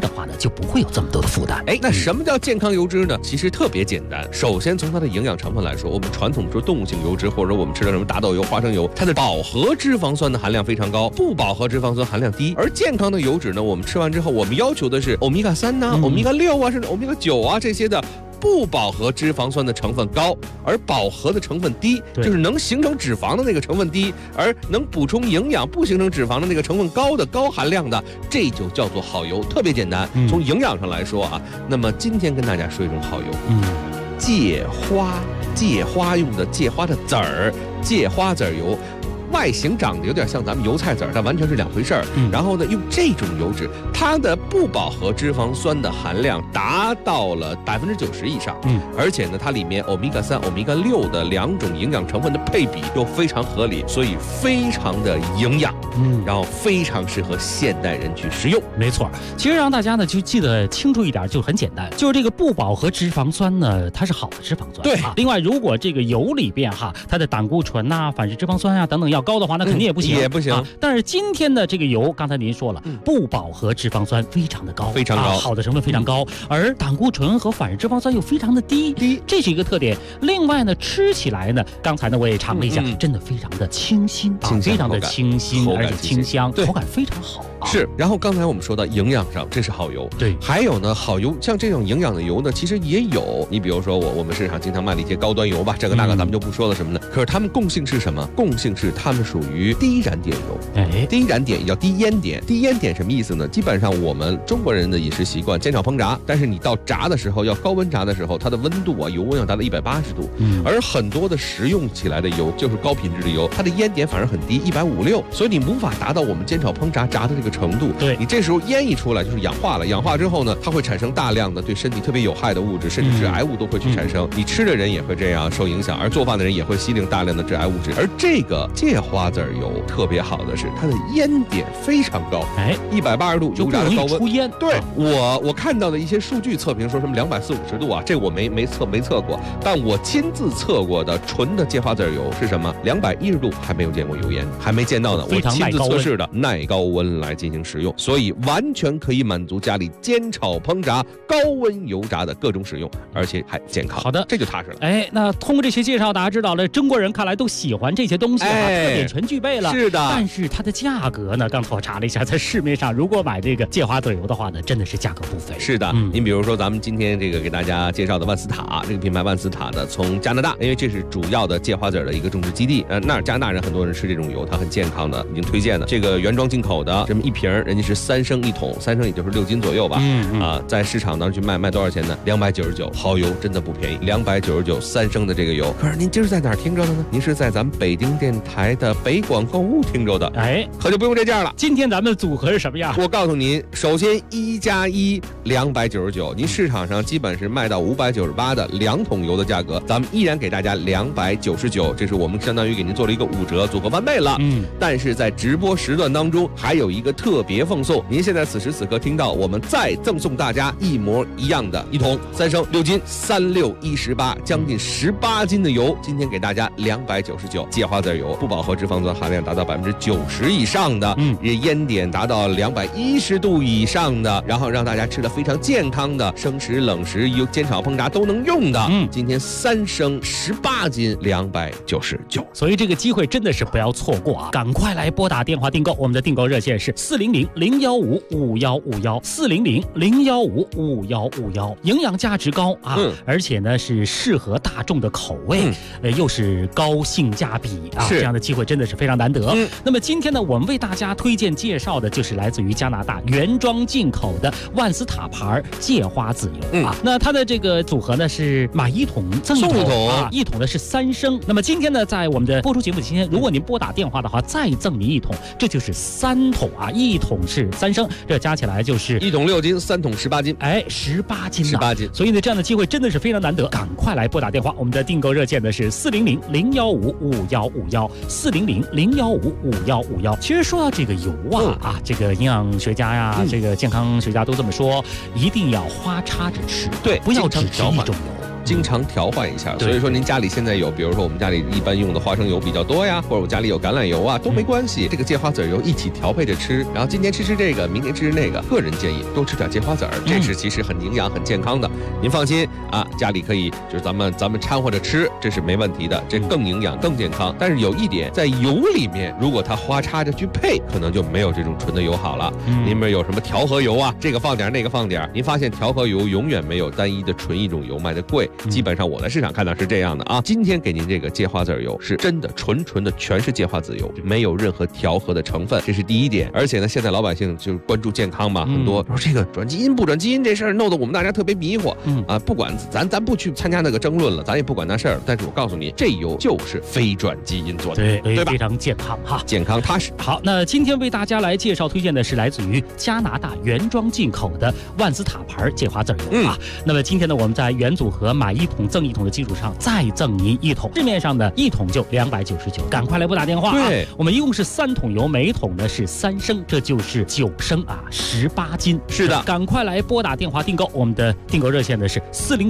[SPEAKER 21] 就不会有这么多的负担。
[SPEAKER 5] 那什么叫健康油脂呢？其实特别简单。首先从它的营养成分来说，我们传统说动物性油脂，或者我们吃的什么大豆油、花生油，它的饱和脂肪酸的含量非常高，不饱和脂肪酸含量低。而健康的油脂呢，我们吃完之后，我们要求的是欧米伽3呐、欧米伽6啊，甚至欧米伽9啊这些的。不饱和脂肪酸的成分高，而饱和的成分低，就是能形成脂肪的那个成分低，而能补充营养不形成脂肪的那个成分高的高含量的，这就叫做好油。特别简单，从营养上来说啊，那么今天跟大家说一种好油，芥花用的芥花的籽儿，芥花籽油。外形长得有点像咱们油菜籽儿，但完全是两回事儿。然后呢，用这种油脂，它的不饱和脂肪酸的含量达到了90%以上。而且呢，它里面欧米伽3、欧米伽6的2种营养成分的配比又非常合理，所以非常的营养。然后非常适合现代人去食用。
[SPEAKER 21] 没错，其实让大家呢就记得清楚一点，就很简单，就是这个不饱和脂肪酸呢，它是好的脂肪酸。对。另外，如果这个油里边它的胆固醇呐、反式脂肪酸啊等等要高的话，那肯定也不行，
[SPEAKER 5] 也不行。
[SPEAKER 21] 但是今天的这个油，刚才您说了，不饱和脂肪酸非常的高，
[SPEAKER 5] 非常高，
[SPEAKER 21] 好的成分非常高，而胆固醇和反式脂肪酸又非常的低，这是一个特点。另外呢，吃起来呢，刚才呢我也尝了一下，真的非常的清新，非常的清新，而且清香，口感非常好。
[SPEAKER 5] 是，然后刚才我们说到营养上，这是好油。
[SPEAKER 21] 对，
[SPEAKER 5] 还有呢，好油像这种营养的油呢，其实也有。你比如说我们市场经常卖的一些高端油吧，这个那个咱们就不说了什么呢？可是它们共性是什么？共性是它们属于低燃点油。低燃点也叫低烟点。低烟点什么意思呢？基本上我们中国人的饮食习惯煎炒烹炸，但是你到炸的时候要高温炸的时候，它的温度啊，油温要达到180度。而很多的食用起来的油就是高品质的油，它的烟点反而很低，150、160，所以你无法达到我们煎炒烹炸炸的这个程度。
[SPEAKER 21] 对，
[SPEAKER 5] 你这时候烟一出来就是氧化了，氧化之后呢，它会产生大量的对身体特别有害的物质，甚至致癌物都会去产生。你吃的人也会这样受影响，而做饭的人也会吸领大量的致癌物质。而这个芥花籽油特别好的是它的烟点非常高，180度油炸的高温，
[SPEAKER 21] 出烟。
[SPEAKER 5] 对，我看到的一些数据测评说什么240-250度啊，这我没测过，但我亲自测过的纯的芥花籽油是什么？210度还没有见过油烟，还没见到呢。我亲自测试的耐高温来进行食用，所以完全可以满足家里煎炒烹炸高温油炸的各种使用，而且还健康。
[SPEAKER 21] 好的，
[SPEAKER 5] 这就踏实了。
[SPEAKER 21] 那通过这些介绍，大家知道了，中国人看来都喜欢这些东西，特点全具备了。
[SPEAKER 5] 是的，
[SPEAKER 21] 但是它的价格呢？刚才我查了一下，在市面上如果买这个芥花籽油的话呢，真的是价格不菲。
[SPEAKER 5] 是的，您比如说咱们今天这个给大家介绍的万斯塔这个品牌，万斯塔的从加拿大，因为这是主要的芥花籽的一个种植基地。那儿加拿大人很多人吃这种油，它很健康的，已经推荐的。这个原装进口的，这么一瓶人家是3升1桶，3升也就是6斤左右吧。在市场当中去卖多少钱呢？299，好油真的不便宜，299，3升的这个油。可是您今儿在哪儿听着的呢？您是在咱们北京电台的北广购物听着的。可就不用这价了。
[SPEAKER 21] 今天咱们的组合是什么样？
[SPEAKER 5] 我告诉您，首先1+1 299，您市场上基本是卖到598的2桶油的价格，咱们依然给大家299，这是我们相当于给您做了一个5折，组合翻倍了。但是在直播时段当中还有一个特别奉送，您现在此时此刻听到，我们再赠送大家一模一样的1桶3升6斤3618，将近18斤的油，今天给大家299，芥花籽油不饱和脂肪酸含量达到90%以上的，烟点达到210度以上的，然后让大家吃的非常健康的，生食冷食煎炒烹炸都能用的。今天3升18斤299，
[SPEAKER 21] 所以这个机会真的是不要错过啊！赶快来拨打电话订购，我们的订购热线是400-015-5151，400-015-5151，营养价值高啊，而且呢是适合大众的口味，又是高性价比啊，这样的机会真的是非常难得。那么今天呢，我们为大家推荐介绍的就是来自于加拿大原装进口的万斯塔牌芥花籽油啊。那它的这个组合呢是买1桶赠1桶啊，1桶呢是3升。那么今天呢，在我们的播出节目期间，如果您拨打电话的话，再赠您1桶，这就是3桶啊，1桶是3升，这加起来就是
[SPEAKER 5] 1桶6斤，3桶18斤
[SPEAKER 21] ，18斤
[SPEAKER 5] ，18斤。
[SPEAKER 21] 所以呢，这样的机会真的是非常难得，赶快来拨打电话。我们的订购热线呢是400-015-5151，400-015-5151。其实说到这个油啊，这个营养学家呀，这个健康学家都这么说，一定要花插着吃，
[SPEAKER 5] 对，
[SPEAKER 21] 不要只吃一种油。
[SPEAKER 2] 经常调换一下。所以说您家里现在有，比如说我们家里一般用的花生油比较多呀，或者我家里有橄榄油啊，都没关系。这个芥花籽油一起调配着吃，然后今天吃这个，明天吃那个。个人建议多吃点芥花籽儿，这是其实很营养、很健康的。您放心啊，家里可以就是咱们掺和着吃，这是没问题的，这更营养、更健康。但是有一点，在油里面，如果它花插着去配，可能就没有这种纯的油好了。里面有什么调和油啊，这个放点，那个放点。您发现调和油永远没有单一的纯一种油卖的贵，基本上我在市场看到是这样的啊。今天给您这个芥花籽油是真的纯的，全是芥花籽油，没有任何调和的成分，这是第一点。而且呢，现在老百姓就是关注健康嘛，很多说这个转基因不转基因这事儿弄得我们大家特别迷惑。不管咱不去参加那个争论了，咱也不管那事儿。但是我告诉你，这油就是非转基因做的，对吧？
[SPEAKER 21] 非常健康哈，
[SPEAKER 2] 健康踏实。
[SPEAKER 21] 好，那今天为大家来介绍推荐的是来自于加拿大原装进口的万斯塔牌芥花籽油啊。那么今天呢，我们在原组合买1桶赠1桶的基础上，再赠您1桶，市面上的1桶就299，赶快来拨打电话啊！对，我们一共是3桶油，每桶呢是3升，这就是9升啊，18斤。
[SPEAKER 2] 是的，
[SPEAKER 21] 赶快来拨打电话订购，我们的订购热线呢是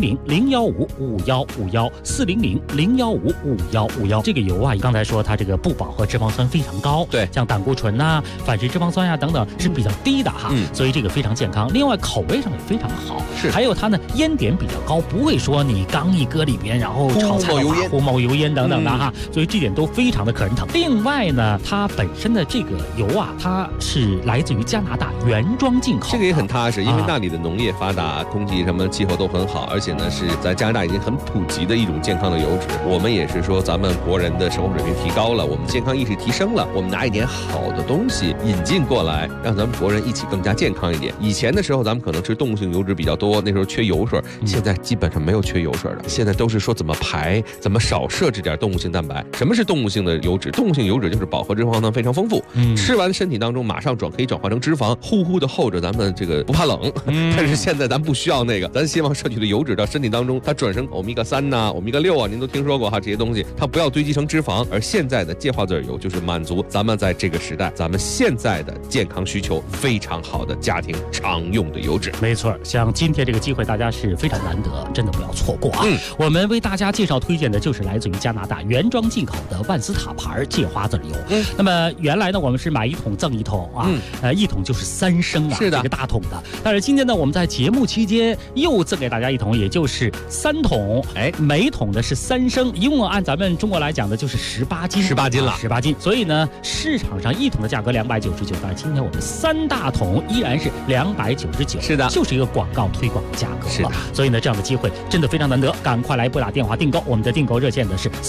[SPEAKER 21] 400-015-5151，400-015-5151。这个油啊，刚才说它这个不饱和脂肪酸非常高，对，像胆固醇呐、反式脂肪酸呀等等是比较低的哈，所以这个非常健康。另外口味上也非常好，是，还有它呢烟点比较高，不会说你刚一搁里边，然后炒菜糊冒油烟等等的哈，所以这点都非常的可人疼。另外呢，它本身的这个油啊，它是来自于加拿大原装进口，
[SPEAKER 2] 这个也很踏实，因为那里的农业发达，空气什么气候都很好，而且呢是在加拿大已经很普及的一种健康的油脂。我们也是说，咱们国人的生活水平提高了，我们健康意识提升了，我们拿一点好的东西引进过来，让咱们国人一起更加健康一点。以前的时候，咱们可能吃动物性油脂比较多，那时候缺油水，现在基本上没有缺油水的。现在都是说怎么排，怎么少摄制点动物性蛋白。什么是动物性的油脂？动物性油脂就是饱和脂肪酸非常丰富，吃完身体当中马上可以转化成脂肪，呼呼的厚着咱们这个不怕冷。但是现在咱不需要那个，咱希望摄取的油脂到身体当中，它转成欧米伽3呐、欧米伽6啊，您都听说过哈，这些东西它不要堆积成脂肪。而现在的芥花籽油就是满足咱们在这个时代，咱们现在的健康需求非常好的家庭常用的油脂。
[SPEAKER 21] 没错，像今天这个机会，大家是非常难得，真的不要错过啊！我们为大家介绍推荐的就是来自于加拿大原装进口的万斯塔牌芥花籽油。那么原来呢，我们是买1桶赠1桶啊，1桶就是3升啊，是的，这个大桶的。但是今天呢，我们在节目期间又赠给大家1桶，也就是3桶，每桶的是3升，一共按咱们中国来讲的就是18斤了，18斤。所以呢，市场上1桶的价格299，但是今天我们3大桶依然是299，是的，就是一个广告推广的价格，是的。所以呢，这样的机会真的非常难得，赶快来拨打电话订购。我们的订购热线呢是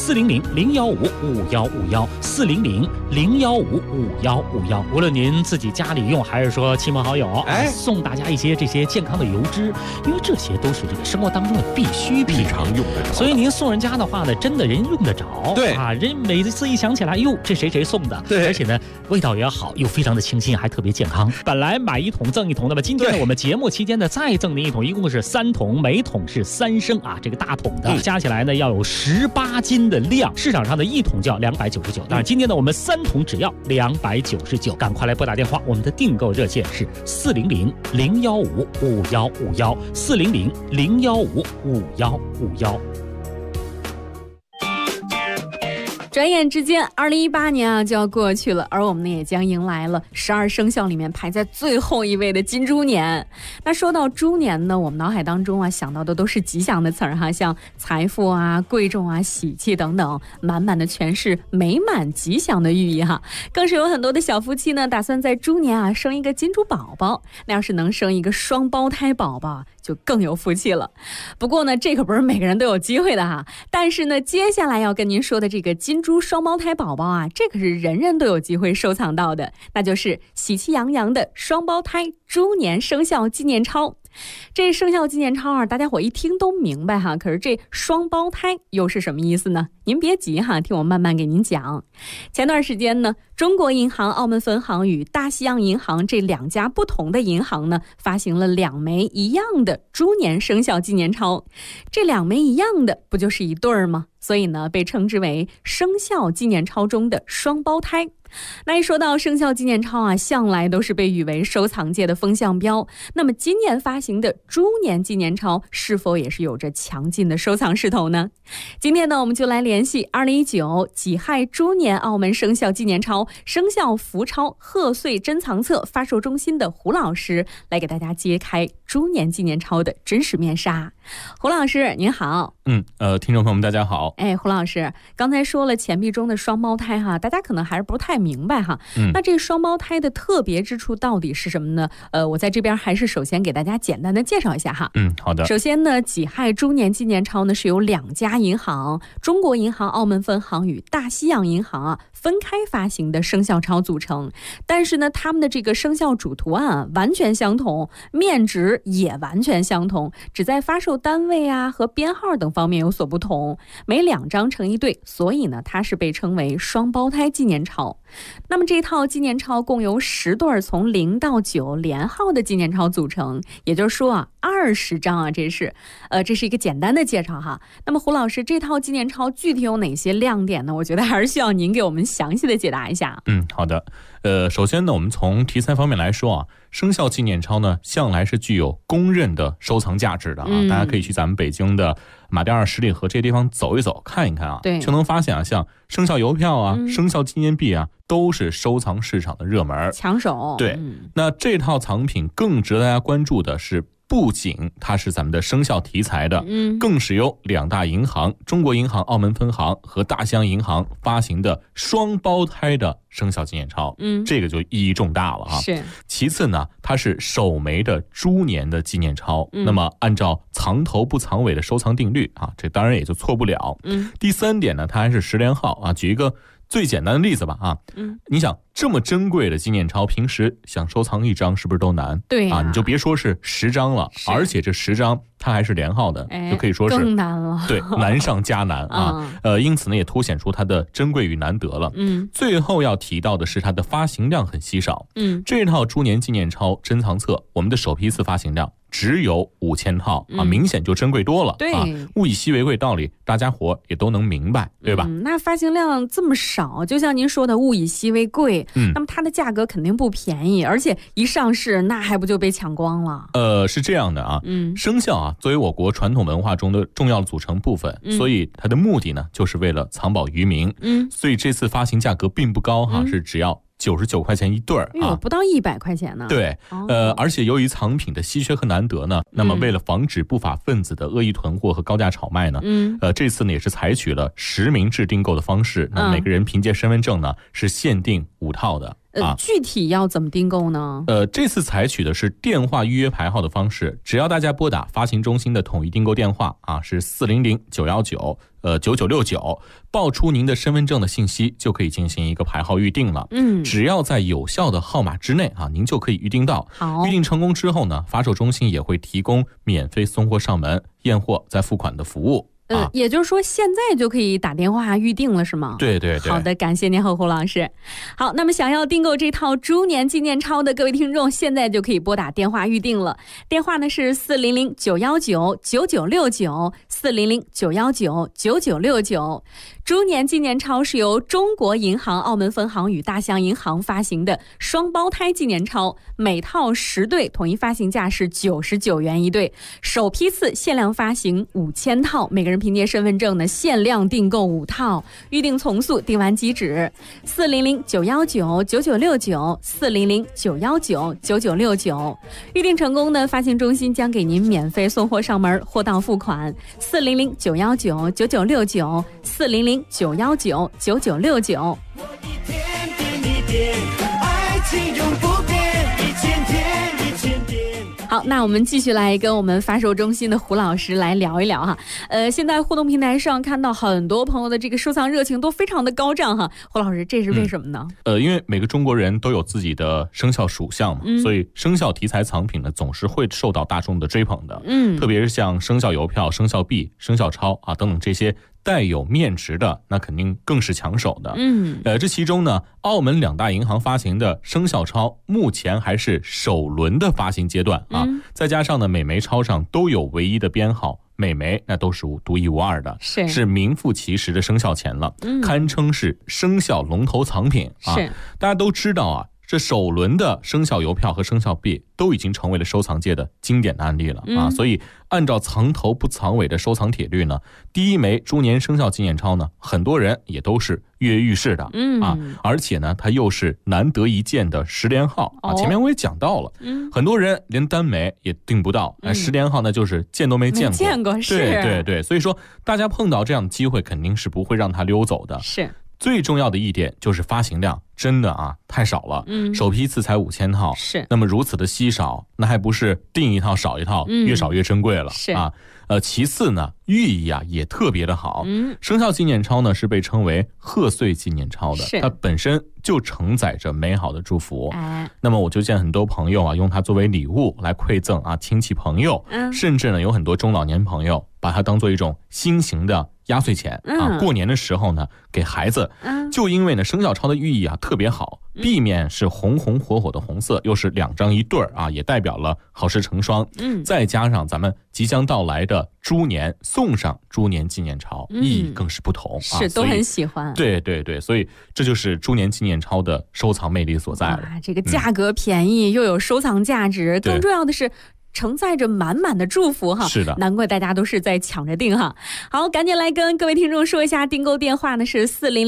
[SPEAKER 21] 400-015-5151，400-015-5151。无论您自己家里用，还是说亲朋好友，送大家一些这些健康的油脂，因为这些都是这个生活当中的必需品，常用得着。所以您送人家的话呢，真的人用得着，对啊，人每次一想起来，哟，这谁送的，对，而且呢味道也好，又非常的清新，还特别健康。本来买1桶赠1桶，那么今天呢，我们节目期间呢再赠您1桶，一共是3桶，每桶是3升啊，这个大桶的，加起来呢要有18斤的量，市场上的1桶就要299，当然今天呢我们3桶只要299，赶快来拨打电话，我们的订购热线是400-015-5151，400-015-5151。
[SPEAKER 10] 转眼之间，2018年啊就要过去了，而我们呢也将迎来了12生肖里面排在最后一位的金猪年。那说到猪年呢，我们脑海当中啊想到的都是吉祥的词儿哈，像财富啊、贵重啊、喜气等等，满满的全是美满吉祥的寓意哈。更是有很多的小夫妻呢，打算在猪年啊生一个金猪宝宝，那要是能生一个双胞胎宝宝，就更有福气了。不过呢，这可不是每个人都有机会的哈。但是呢，接下来要跟您说的这个金猪双胞胎宝宝啊，这可是人人都有机会收藏到的，那就是喜气洋洋的双胞胎猪年生肖纪念钞。这生肖纪念钞啊，大家伙一听都明白哈，可是这双胞胎又是什么意思呢？您别急哈，听我慢慢给您讲。前段时间呢，中国银行澳门分行与大西洋银行这2家不同的银行呢，发行了2枚一样的猪年生肖纪念钞。这2枚一样的，不就是一对儿吗？所以呢，被称之为生肖纪念钞中的双胞胎。 那一说到生肖纪念钞啊，向来都是被誉为收藏界的风向标。那么今年发行的猪年纪念钞是否也是有着强劲的收藏势头呢？今天呢，我们就来联系2019己亥猪年澳门生肖纪念钞生肖福钞贺岁珍藏册发售中心的胡老师，来给大家揭开猪年纪念钞的真实面纱。胡老师您好。
[SPEAKER 6] 听众朋友们大家好。
[SPEAKER 10] 胡老师刚才说了钱币中的双胞胎哈，大家可能还是不太明白哈。那这双胞胎的特别之处到底是什么呢？我在这边还是首先给大家简单的介绍一下哈。
[SPEAKER 6] 好的。
[SPEAKER 10] 首先呢，己亥猪年纪念钞呢是由2家银行，中国银行澳门分行与大西洋银行啊分开发行的生肖钞组成。但是呢，他们的这个生肖主图案完全相同，面值也完全相同，只在发售单位啊和编号等方面有所不同，每2张成一对，所以呢，它是被称为双胞胎纪念钞。那么这套纪念钞共由10对从0到9连号的纪念钞组成，也就是说啊，20张啊，这是一个简单的介绍哈。那么胡老师，这套纪念钞具体有哪些亮点呢？我觉得还是需要您给我们详细的解答一下。
[SPEAKER 6] 好的。首先呢，我们从题材方面来说啊，生肖纪念钞呢，向来是具有公认的收藏价值的啊。大家可以去咱们北京的马甸二十里河这些地方走一走，看一看啊，就能发现啊，像生肖邮票啊、生肖纪念币啊，都是收藏市场的热门
[SPEAKER 10] 抢手。
[SPEAKER 6] 对，那这套藏品更值得大家关注的是，不仅它是咱们的生肖题材的，更是由2大银行，中国银行澳门分行和大西洋银行发行的双胞胎的生肖纪念钞，这个就意义重大了啊。
[SPEAKER 10] 是。
[SPEAKER 6] 其次呢，它是首枚的猪年的纪念钞，那么按照藏头不藏尾的收藏定律啊，这当然也就错不了。第3点呢，它还是10连号啊。举一个最简单的例子吧啊，你想这么珍贵的纪念钞，平时想收藏1张是不是都难？
[SPEAKER 10] 对
[SPEAKER 6] 啊，你就别说是10张了，而且这10张它还是连号的，就可以说是
[SPEAKER 10] 更难了。
[SPEAKER 6] 对，难上加难啊。因此呢，也凸显出它的珍贵与难得了。最后要提到的是它的发行量很稀少。这套猪年纪念钞珍藏册，我们的首批次发行量只有5000套啊，明显就珍贵多了。
[SPEAKER 10] 对，
[SPEAKER 6] 物以稀为贵道理，大家伙也都能明白，对吧？
[SPEAKER 10] 那发行量这么少，就像您说的物以稀为贵，那么它的价格肯定不便宜，而且一上市那还不就被抢光了？
[SPEAKER 6] 是这样的啊，生肖啊作为我国传统文化中的重要组成部分，所以它的目的呢就是为了藏宝于民。所以这次发行价格并不高哈，是只要99块钱一对啊，
[SPEAKER 10] 不到100块钱呢。
[SPEAKER 6] 对，而且由于藏品的稀缺和难得呢，那么为了防止不法分子的恶意囤货和高价炒卖呢，这次呢也是采取了实名制订购的方式，那每个人凭借身份证呢是限定5套的。
[SPEAKER 10] 具体要怎么订购呢？
[SPEAKER 6] 这次采取的是电话预约排号的方式，只要大家拨打发行中心的统一订购电话啊，是400-919-9969，报出您的身份证的信息，就可以进行一个排号预定了。只要在有效的号码之内啊，您就可以预定到。预定成功之后呢，发售中心也会提供免费送货上门、验货再付款的服务。
[SPEAKER 10] 也就是说现在就可以打电话预定了是吗？
[SPEAKER 6] 对对对。
[SPEAKER 10] 好的，感谢您胡老师。好，那么想要订购这套猪年纪念钞的各位听众，现在就可以拨打电话预定了。电话呢是400-919-9969，400-919-9969。猪年纪念钞是由中国银行澳门分行与大西洋银行发行的双胞胎纪念钞，每套10对，统一发行价是99元一对，首批次限量发行5000套，每个人凭借身份证呢限量订购5套，预定从速，订完即止。400-919-9969，400-919-9969，预定成功呢，发行中心将给您免费送货上门，货到付款。400-919-9969，400-919-9969。好，那我们继续来跟我们发售中心的胡老师来聊一聊哈。现在互动平台上看到很多朋友的这个收藏热情都非常的高涨哈。胡老师，这是为什么呢？
[SPEAKER 6] 因为每个中国人都有自己的生肖属相嘛，所以生肖题材藏品呢总是会受到大众的追捧的。特别是像生肖邮票、生肖币、生肖钞啊等等这些带有面值的，那肯定更是抢手的。这其中呢，澳门2大银行发行的生肖钞目前还是首轮的发行阶段啊，再加上呢每枚钞上都有唯一的编号， 美眉那都是独一无二的，是名副其实的生肖钱了，堪称是生肖龙头藏品啊。大家都知道啊，这首轮的生肖邮票和生肖币都已经成为了收藏界的经典的案例了啊。所以按照藏头不藏尾的收藏铁律呢，第一枚猪年生肖纪念钞呢，很多人也都是跃跃欲试的啊。而且呢，它又是难得一见的10连号啊。前面我也讲到了，很多人连单枚也订不到，10连号呢就是见都没见过。对，所以说大家碰到这样的机会，肯定是不会让它溜走的。
[SPEAKER 10] 是。
[SPEAKER 6] 最重要的一点就是发行量真的啊太少了，首批次才5000套，
[SPEAKER 10] 是。
[SPEAKER 6] 那么如此的稀少，那还不是订一套少一套，越少越珍贵了啊。其次呢，寓意啊也特别的好。生肖纪念钞呢是被称为贺岁纪念钞的，它本身就承载着美好的祝福。那么我就见很多朋友啊用它作为礼物来馈赠啊亲戚朋友，甚至呢有很多中老年朋友把它当做一种新型的压岁钱啊，过年的时候呢给孩子。就因为呢生肖钞的寓意啊特别好，币面是红红火火的红色，又是2张一对啊，也代表了好事成双。再加上咱们即将到来的猪年，送上猪年纪念钞，意义更是不同啊，
[SPEAKER 10] 都很喜欢。
[SPEAKER 6] 对，所以这就是猪年纪念钞的收藏魅力所在了。
[SPEAKER 10] 这个价格便宜，又有收藏价值，更重要的是承载着满满的祝福哈。
[SPEAKER 6] 是的，
[SPEAKER 10] 难怪大家都是在抢着订哈。好，赶紧来跟各位听众说一下，订购电话呢是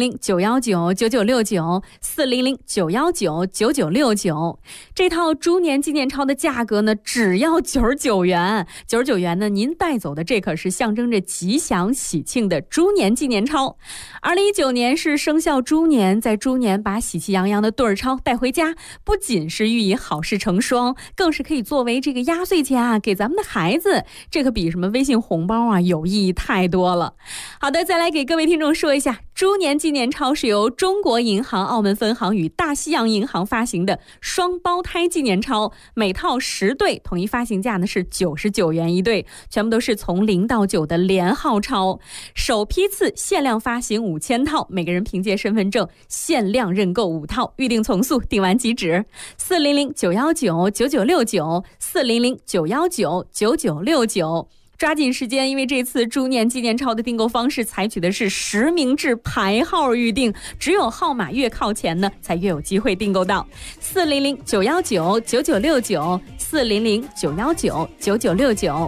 [SPEAKER 10] 400-919-9969，400-919-9969。这套猪年纪念钞的价格呢只要99元，99元呢您带走的这可是象征着吉祥喜庆的猪年纪念钞。2019年是生肖猪年，在猪年把喜气洋洋的对儿钞带回家，不仅是寓意好事成双，更是可以作为这个压岁钱啊给咱们的孩子，这可比什么微信红包啊有意义太多了。好的，再来给各位听众说一下，猪年纪念钞是由中国银行澳门分行与大西洋银行发行的双胞胎纪念钞，每套10对，统一发行价呢是99元一对，全部都是从0到9的连号钞，首批次限量发行5000套，每个人凭借身份证限量认购5套，预定从速，订完即止。400-919-9969，400-919-9969，抓紧时间，因为这次猪年纪念钞的订购方式采取的是实名制排号预订，只有号码越靠前呢才越有机会订购到。400-919-9969，400-919-9969。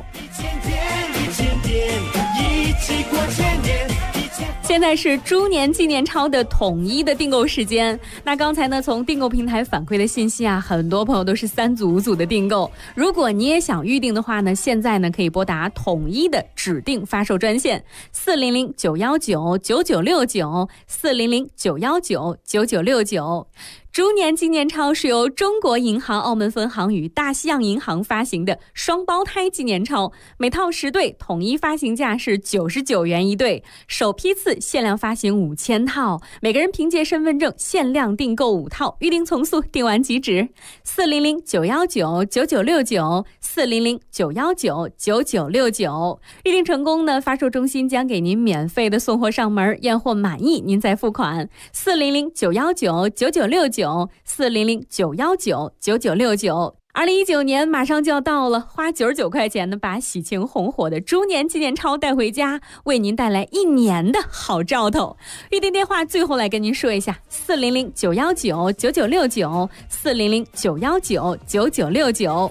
[SPEAKER 10] 现在是猪年纪念钞的统一的订购时间。那刚才呢，从订购平台反馈的信息啊，很多朋友都是3组5组的订购。如果你也想预定的话呢，现在呢可以拨打统一的指定发售专线400-919-9969，400-919-9969。猪年纪念钞是由中国银行澳门分行与大西洋银行发行的双胞胎纪念钞，每套10对，统一发行价是99元一对，首批次限量发行5000套，每个人凭借身份证限量订购5套，预订从速，订完即止。400-919-9969，400-919-9969。预订成功呢，发售中心将给您免费的送货上门，验货满意您再付款。400-919-9969，400-919-9969。2019年马上就要到了，花99块钱呢，把喜庆红火的猪年纪念钞带回家，为您带来1年的好兆头。预订电话最后来跟您说一下：400-919-9969，400-919-9969。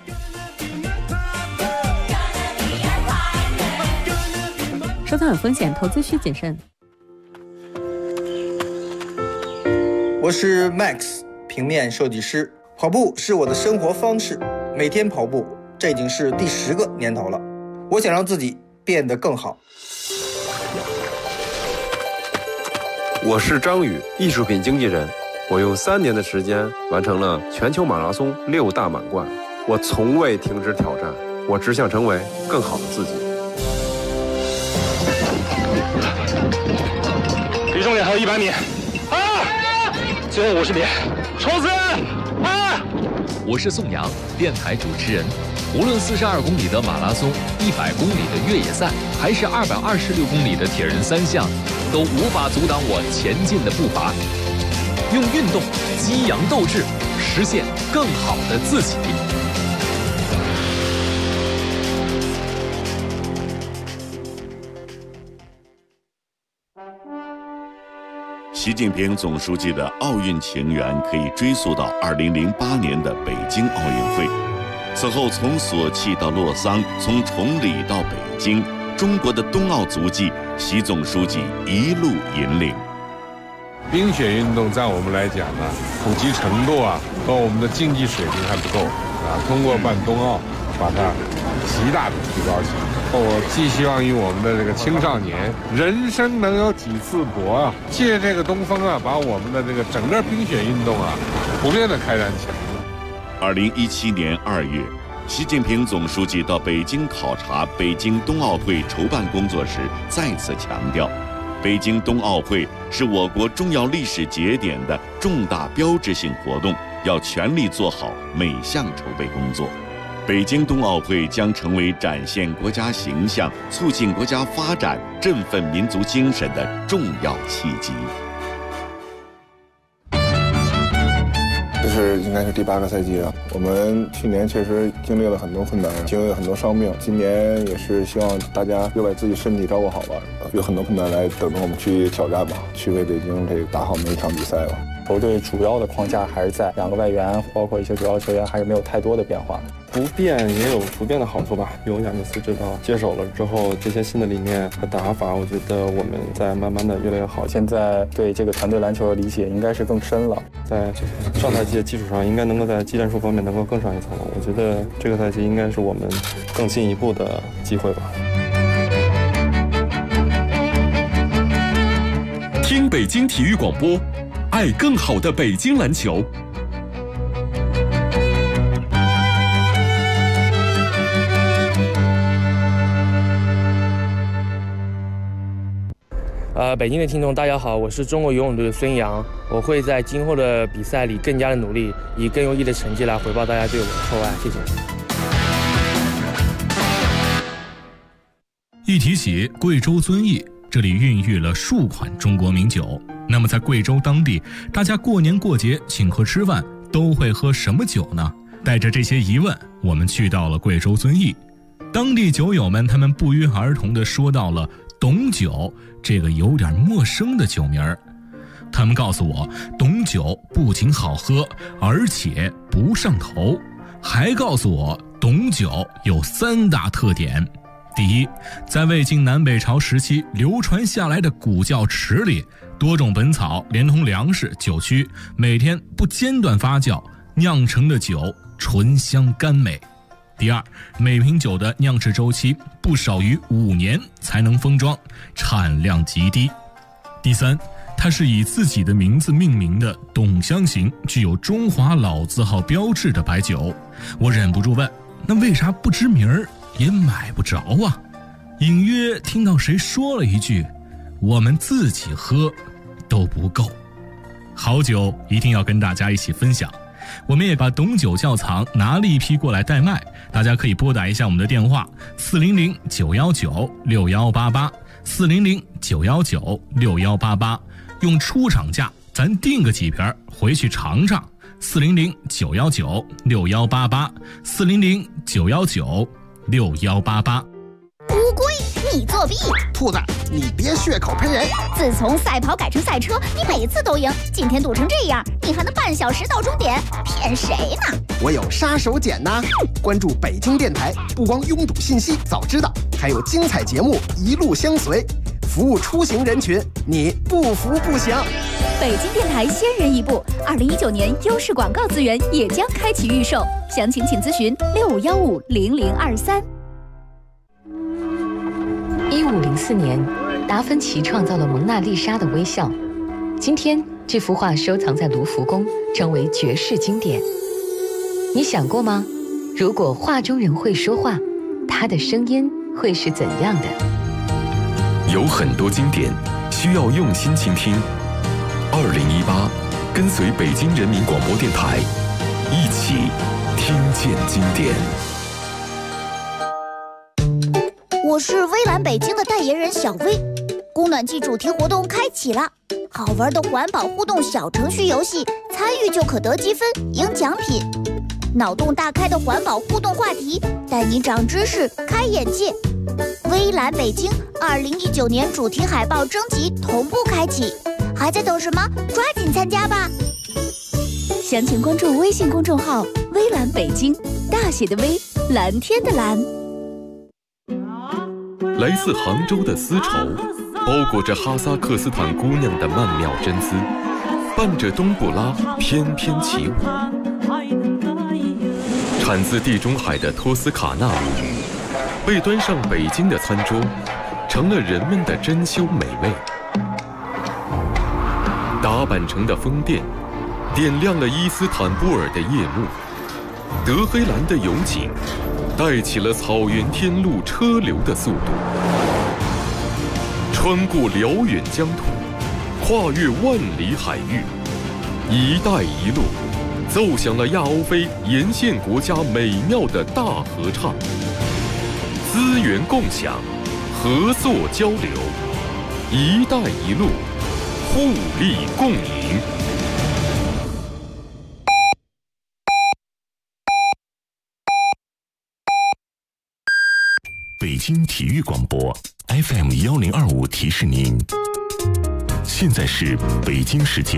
[SPEAKER 10] 收藏有风险，投资需谨慎。
[SPEAKER 7] 我是 Max， 平面设计师。跑步是我的生活方式，每天跑步，这已经是第10个年头了。我想让自己变得更好。
[SPEAKER 22] 我是张宇，艺术品经纪人。我用3年的时间完成了全球马拉松6大满贯。我从未停止挑战，我只想成为更好的自己。
[SPEAKER 23] 离终点还有100米，最后50米，冲刺！
[SPEAKER 24] 我是宋阳，电台主持人。无论42公里的马拉松、100公里的越野赛，还是226公里的铁人3项，都无法阻挡我前进的步伐。用运动激扬斗志，实现更好的自己。
[SPEAKER 8] 习近平总书记的奥运情缘可以追溯到2008年的北京奥运会。此后，从索契到洛桑，从崇礼到北京，中国的冬奥足迹，习总书记一路引领。
[SPEAKER 9] 冰雪运动在我们来讲呢，普及程度和我们的竞技水平还不够通过办冬奥，把它极大的提高起来。我寄希望于我们的这个青少年，人生能有几次搏借这个东风把我们的这个整个冰雪运动普遍的开展起来。
[SPEAKER 8] 2017年2月，习近平总书记到北京考察北京冬奥会筹办工作时，再次强调，北京冬奥会是我国重要历史节点的重大标志性活动，要全力做好每项筹备工作。北京冬奥会将成为展现国家形象、促进国家发展、振奋民族精神的重要契机。
[SPEAKER 12] 这是应该是第8个赛季了。我们去年确实经历了很多困难，经历了很多伤病。今年也是希望大家又把自己身体照顾好吧，有很多困难来等着我们去挑战吧，去为北京这个打好每一场比赛吧。
[SPEAKER 13] 球队主要的框架还是在2个外援，包括一些主要球员还是没有太多的变化。
[SPEAKER 25] 不变也有不变的好处吧。有亚尼斯指导接手了之后，这些新的理念和打法，我觉得我们在慢慢的越来越好。
[SPEAKER 13] 现在对这个团队篮球的理解应该是更深了，
[SPEAKER 25] 在上赛季的基础上，应该能够在技战术方面能够更上一层楼。我觉得这个赛季应该是我们更进一步的机会吧。
[SPEAKER 1] 听北京体育广播，爱更好的北京篮球。
[SPEAKER 26] 北京的听众大家好，我是中国游泳队的孙杨，我会在今后的比赛里更加的努力，以更优异的成绩来回报大家对我的厚爱，谢谢。
[SPEAKER 11] 一提起贵州遵义，这里孕育了数款中国名酒。那么在贵州当地，大家过年过节请客吃饭都会喝什么酒呢？带着这些疑问，我们去到了贵州遵义。当地酒友们他们不约而同地说到了董酒这个有点陌生的酒名儿。他们告诉我，董酒不仅好喝，而且不上头，还告诉我董酒有3大特点。第一，在魏晋南北朝时期流传下来的古窖池里，多种本草连同粮食、酒曲，每天不间断发酵酿成的酒醇香甘美。第二，每瓶酒的酿制周期不少于5年才能封装，产量极低。第三，它是以自己的名字命名的董香型，具有中华老字号标志的白酒。我忍不住问，那为啥不知名儿也买不着啊？隐约听到谁说了一句，我们自己喝都不够。好酒一定要跟大家一起分享。我们也把董酒窖藏拿了一批过来代卖，大家可以拨打一下我们的电话400-919-6188 400-919-6188，用出厂价咱订个几瓶回去尝尝。400-919-6188 400-919-6188。
[SPEAKER 15] 乌龟，你作弊！
[SPEAKER 27] 兔子，你别血口喷人！
[SPEAKER 15] 自从赛跑改成赛车，你每次都赢，今天赌成这样，你还能半小时到终点，骗谁呢？
[SPEAKER 27] 我有杀手锏呢！关注北京电台，不光拥堵信息早知道，还有精彩节目一路相随，服务出行人群，你不服不行。
[SPEAKER 19] 北京电台先人一步，2019年优势广告资源也将开启预售，详情请咨询65150023。
[SPEAKER 28] 1504年，达芬奇创造了蒙娜丽莎的微笑。今天，这幅画收藏在卢浮宫，成为绝世经典。你想过吗？如果画中人会说话，他的声音会是怎样的？
[SPEAKER 1] 有很多经典需要用心倾听。2018，跟随北京人民广播电台，一起听见经典。
[SPEAKER 15] 我是微蓝北京的代言人小薇，供暖季主题活动开启了，好玩的环保互动小程序游戏，参与就可得积分赢奖品。脑洞大开的环保互动话题，带你长知识开眼界。微蓝北京2019年主题海报征集同步开启， 还在等什么？抓紧参加吧！
[SPEAKER 3] 详情关注微信公众号“微蓝北京”，大写的微，蓝天的蓝。
[SPEAKER 4] 来自杭州的丝绸，包裹着哈萨克斯坦姑娘的曼妙真姿，伴着冬不拉翩翩起舞。产自地中海的托斯卡纳母语，被端上北京的餐桌，成了人们的珍馐美味。打扮成的风电，点亮了伊斯坦布尔的夜幕。德黑兰的油井，带起了草原天路车流的速度。穿过辽远疆土，跨越万里海域，一带一路奏响了亚欧非沿线国家美妙的大合唱。资源共享，合作交流，一带一路，互利共赢。
[SPEAKER 11] 北京体育广播 FM 1025提示您，现在是北京时间